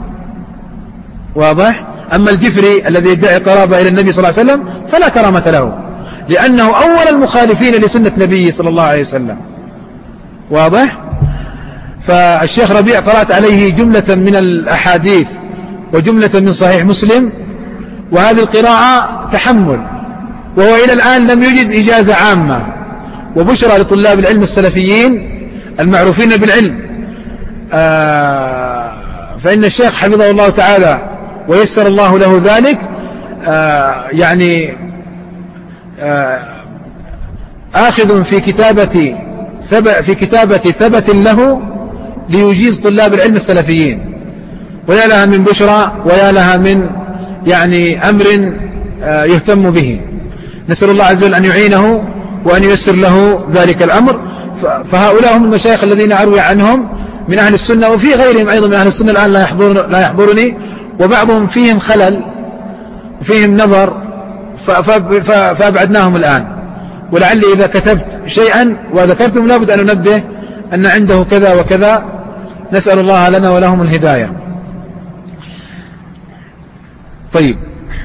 واضح؟ أما الجفري الذي يدعي قرابة إلى النبي صلى الله عليه وسلم فلا كرامة له، لأنه أول المخالفين لسنة النبي صلى الله عليه وسلم. واضح؟ فالشيخ ربيع قرأت عليه جملة من الأحاديث وجملة من صحيح مسلم، وهذه القراءة تحمل، وهو إلى الآن لم يجز إجازة عامة. وبشرى لطلاب العلم السلفيين المعروفين بالعلم، فإن الشيخ حفظه الله تعالى ويسر الله له ذلك آخذ في كتابة ثبت له ليجيز طلاب العلم السلفيين. ويا لها من بشرى ويا لها من يعني أمر يهتم به. نسأل الله عز وجل أن يعينه وأن ييسر له ذلك الأمر. فهؤلاء هم المشايخ الذين أروي عنهم من أهل السنة، وفي غيرهم أيضا من أهل السنة الآن لا يحضرني، وبعضهم فيهم خلل وفيهم نظر فأبعدناهم الآن. ولعلي إذا كتبت شيئا وذكرتم لابد أن ننبه أن عنده كذا وكذا. نسأل الله لنا ولهم الهداية. طيب،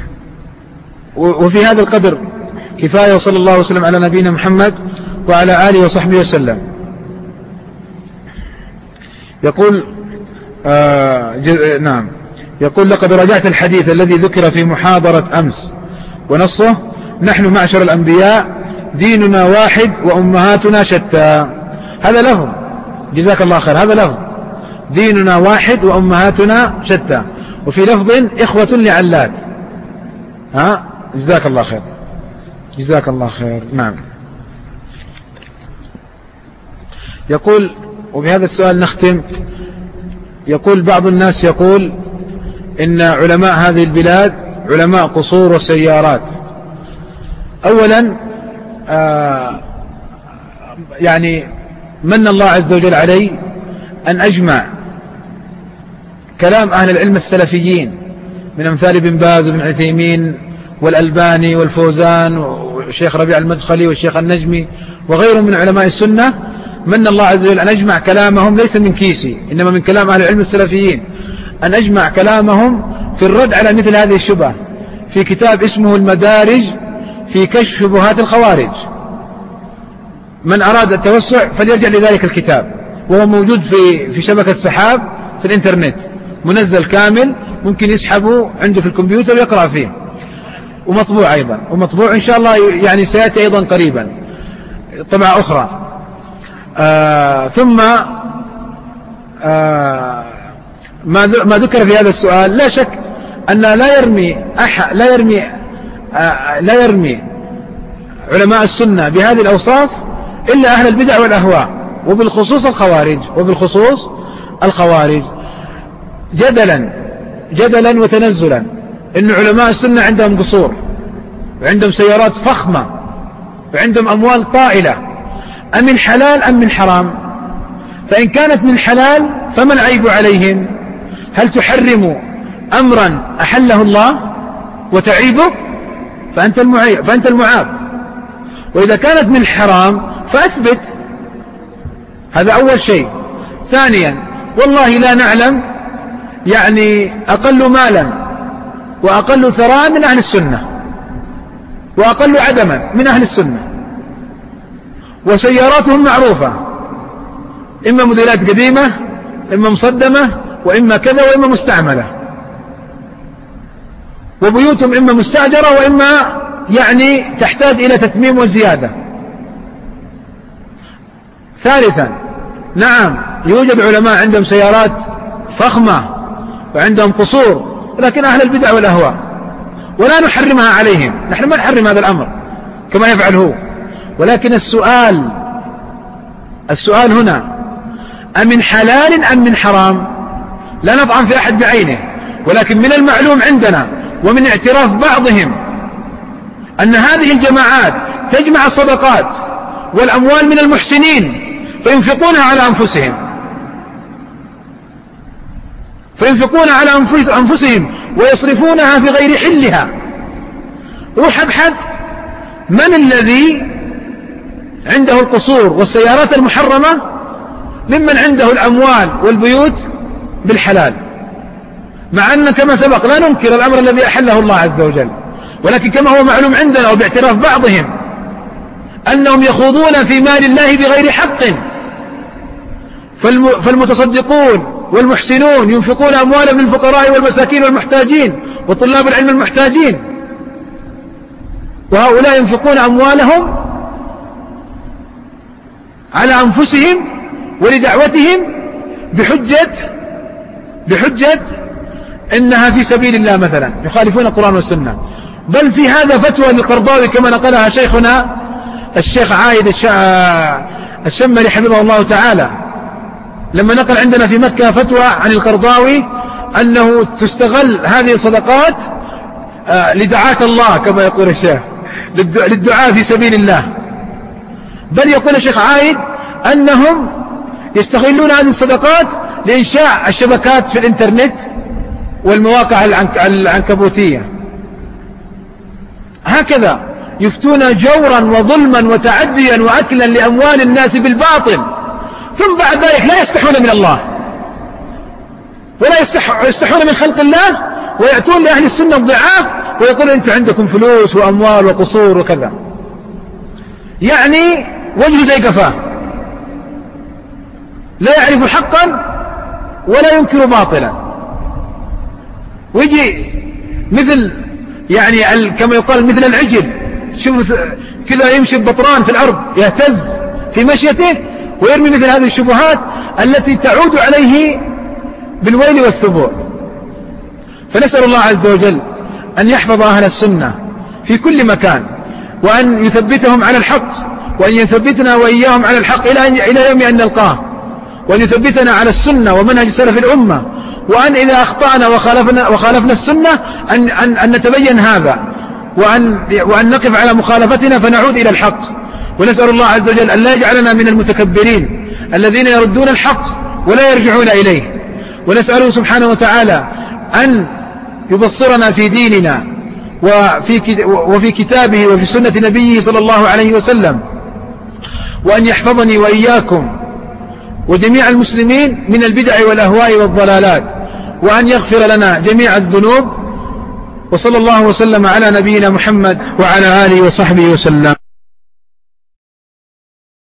وفي هذا القدر كفاية، وصلى الله وسلم على نبينا محمد وعلى آله وصحبه وسلم. يقول نعم. يقول: لقد راجعت الحديث الذي ذكر في محاضرة أمس ونصه: نحن معشر الأنبياء ديننا واحد وأمهاتنا شتى. هذا لفظ، جزاك الله خير، هذا لفظ ديننا واحد وأمهاتنا شتى. وفي لفظ: إخوة لعلات. جزاك الله خير، جزاك الله خير. نعم. يقول، وبهذا السؤال نختم، يقول بعض الناس يقول إن علماء هذه البلاد علماء قصور وسيارات. أولا يعني من الله عز وجل علي أن أجمع كلام أهل العلم السلفيين من أمثال ابن باز وابن عثيمين والألباني والفوزان والشيخ ربيع المدخلي والشيخ النجمي وغيرهم من علماء السنة. من الله عز وجل أن أجمع كلامهم ليس من كيسي، إنما من كلام أهل العلم السلفيين، أن أجمع كلامهم في الرد على مثل هذه الشبهة في كتاب اسمه المدارج في كشف شبهات الخوارج. من أراد التوسع فليرجع لذلك الكتاب، وهو موجود في شبكة سحاب في الإنترنت، منزل كامل، ممكن يسحبه عنده في الكمبيوتر ويقرأ فيه، ومطبوع أيضا، ومطبوع إن شاء الله يعني سيأتي أيضا قريبا طبعة أخرى. ثم ما ذكر في هذا السؤال، لا شك أن لا يرمي علماء السنة بهذه الأوصاف إلا أهل البدع والأهواء، وبالخصوص الخوارج. جدلا وتنزلا إن علماء السنة عندهم قصور، وعندهم سيارات فخمة، وعندهم أموال طائلة، أمن حلال أم من حرام؟ فإن كانت من حلال فما العيب عليهم؟ هل تحرم أمرا أحله الله وتعيبه؟ فأنت المعاب. وإذا كانت من حرام فأثبت. هذا أول شيء. ثانيا، والله لا نعلم يعني أقل مالا وأقل ثراء من أهل السنة، وأقل عدما من أهل السنة، وسياراتهم معروفة، إما موديلات قديمة، إما مصدمة، وإما كذا، وإما مستعملة، وبيوتهم إما مستأجرة وإما يعني تحتاج إلى تتميم وزيادة. ثالثا، نعم يوجد علماء عندهم سيارات فخمة وعندهم قصور، لكن أهل البدع والأهواء، ولا نحرمها عليهم، نحن ما نحرم هذا الأمر كما يفعل هو، ولكن السؤال هنا أمن حلال أم من حرام؟ لا نطعن في أحد بعينه، ولكن من المعلوم عندنا ومن اعتراف بعضهم أن هذه الجماعات تجمع الصدقات والأموال من المحسنين فينفقونها على أنفسهم ويصرفونها في غير حلها. روح ابحث من الذي عنده القصور والسيارات المحرمة ممن عنده الأموال والبيوت بالحلال، مع أن كما سبق لا ننكر الأمر الذي أحله الله عز وجل، ولكن كما هو معلوم عندنا وباعتراف بعضهم أنهم يخوضون في مال الله بغير حق، فالمتصدقون والمحسنون ينفقون أموالهم للفقراء والمساكين والمحتاجين وطلاب العلم المحتاجين، وهؤلاء ينفقون أموالهم على أنفسهم ولدعوتهم بحجة إنها في سبيل الله مثلا، يخالفون القرآن والسنة. بل في هذا فتوى للقرضاوي كما نقلها شيخنا الشيخ عايد الشمري حفظه الله تعالى، لما نقل عندنا في مكة فتوى عن القرضاوي أنه تستغل هذه الصدقات لدعاة الله كما يقول الشيخ، للدعاء في سبيل الله. بل يقول الشيخ عايد أنهم يستغلون هذه الصدقات لإنشاء الشبكات في الإنترنت والمواقع العنكبوتية. هكذا يفتون جورا وظلما وتعديا وأكلا لأموال الناس بالباطل، ثم بعد ذلك لا يستحون من الله ولا يستحون من خلق الله، ويأتون لأهل السنة الضعاف ويقولون أنتم عندكم فلوس وأموال وقصور وكذا، يعني وجه زي قفاه، لا يعرف حقا ولا ينكر باطلا، ويجي مثل يعني كما يقال مثل العجل، شوف كذا يمشي ببطران في الأرض يهتز في مشيته ويرمي مثل هذه الشبهات التي تعود عليه بالويل والثبور. فنسأل الله عز وجل أن يحفظ أهل السنة في كل مكان، وأن يثبتهم على الحق، وأن يثبتنا وإياهم على الحق إلى يوم أن نلقاه، وأن يثبتنا على السنة ومنهج سلف الأمة، وأن إذا أخطأنا وخالفنا السنة أن نتبين هذا، وأن نقف على مخالفتنا فنعود إلى الحق. ونسأل الله عز وجل أن لا يجعلنا من المتكبرين الذين يردون الحق ولا يرجعون إليه. ونسأله سبحانه وتعالى أن يبصرنا في ديننا وفي كتابه وفي سنة نبيه صلى الله عليه وسلم، وأن يحفظني وإياكم وجميع المسلمين من البدع والأهواء والضلالات، وأن يغفر لنا جميع الذنوب. وصلى الله وسلم على نبينا محمد وعلى آله وصحبه وسلم.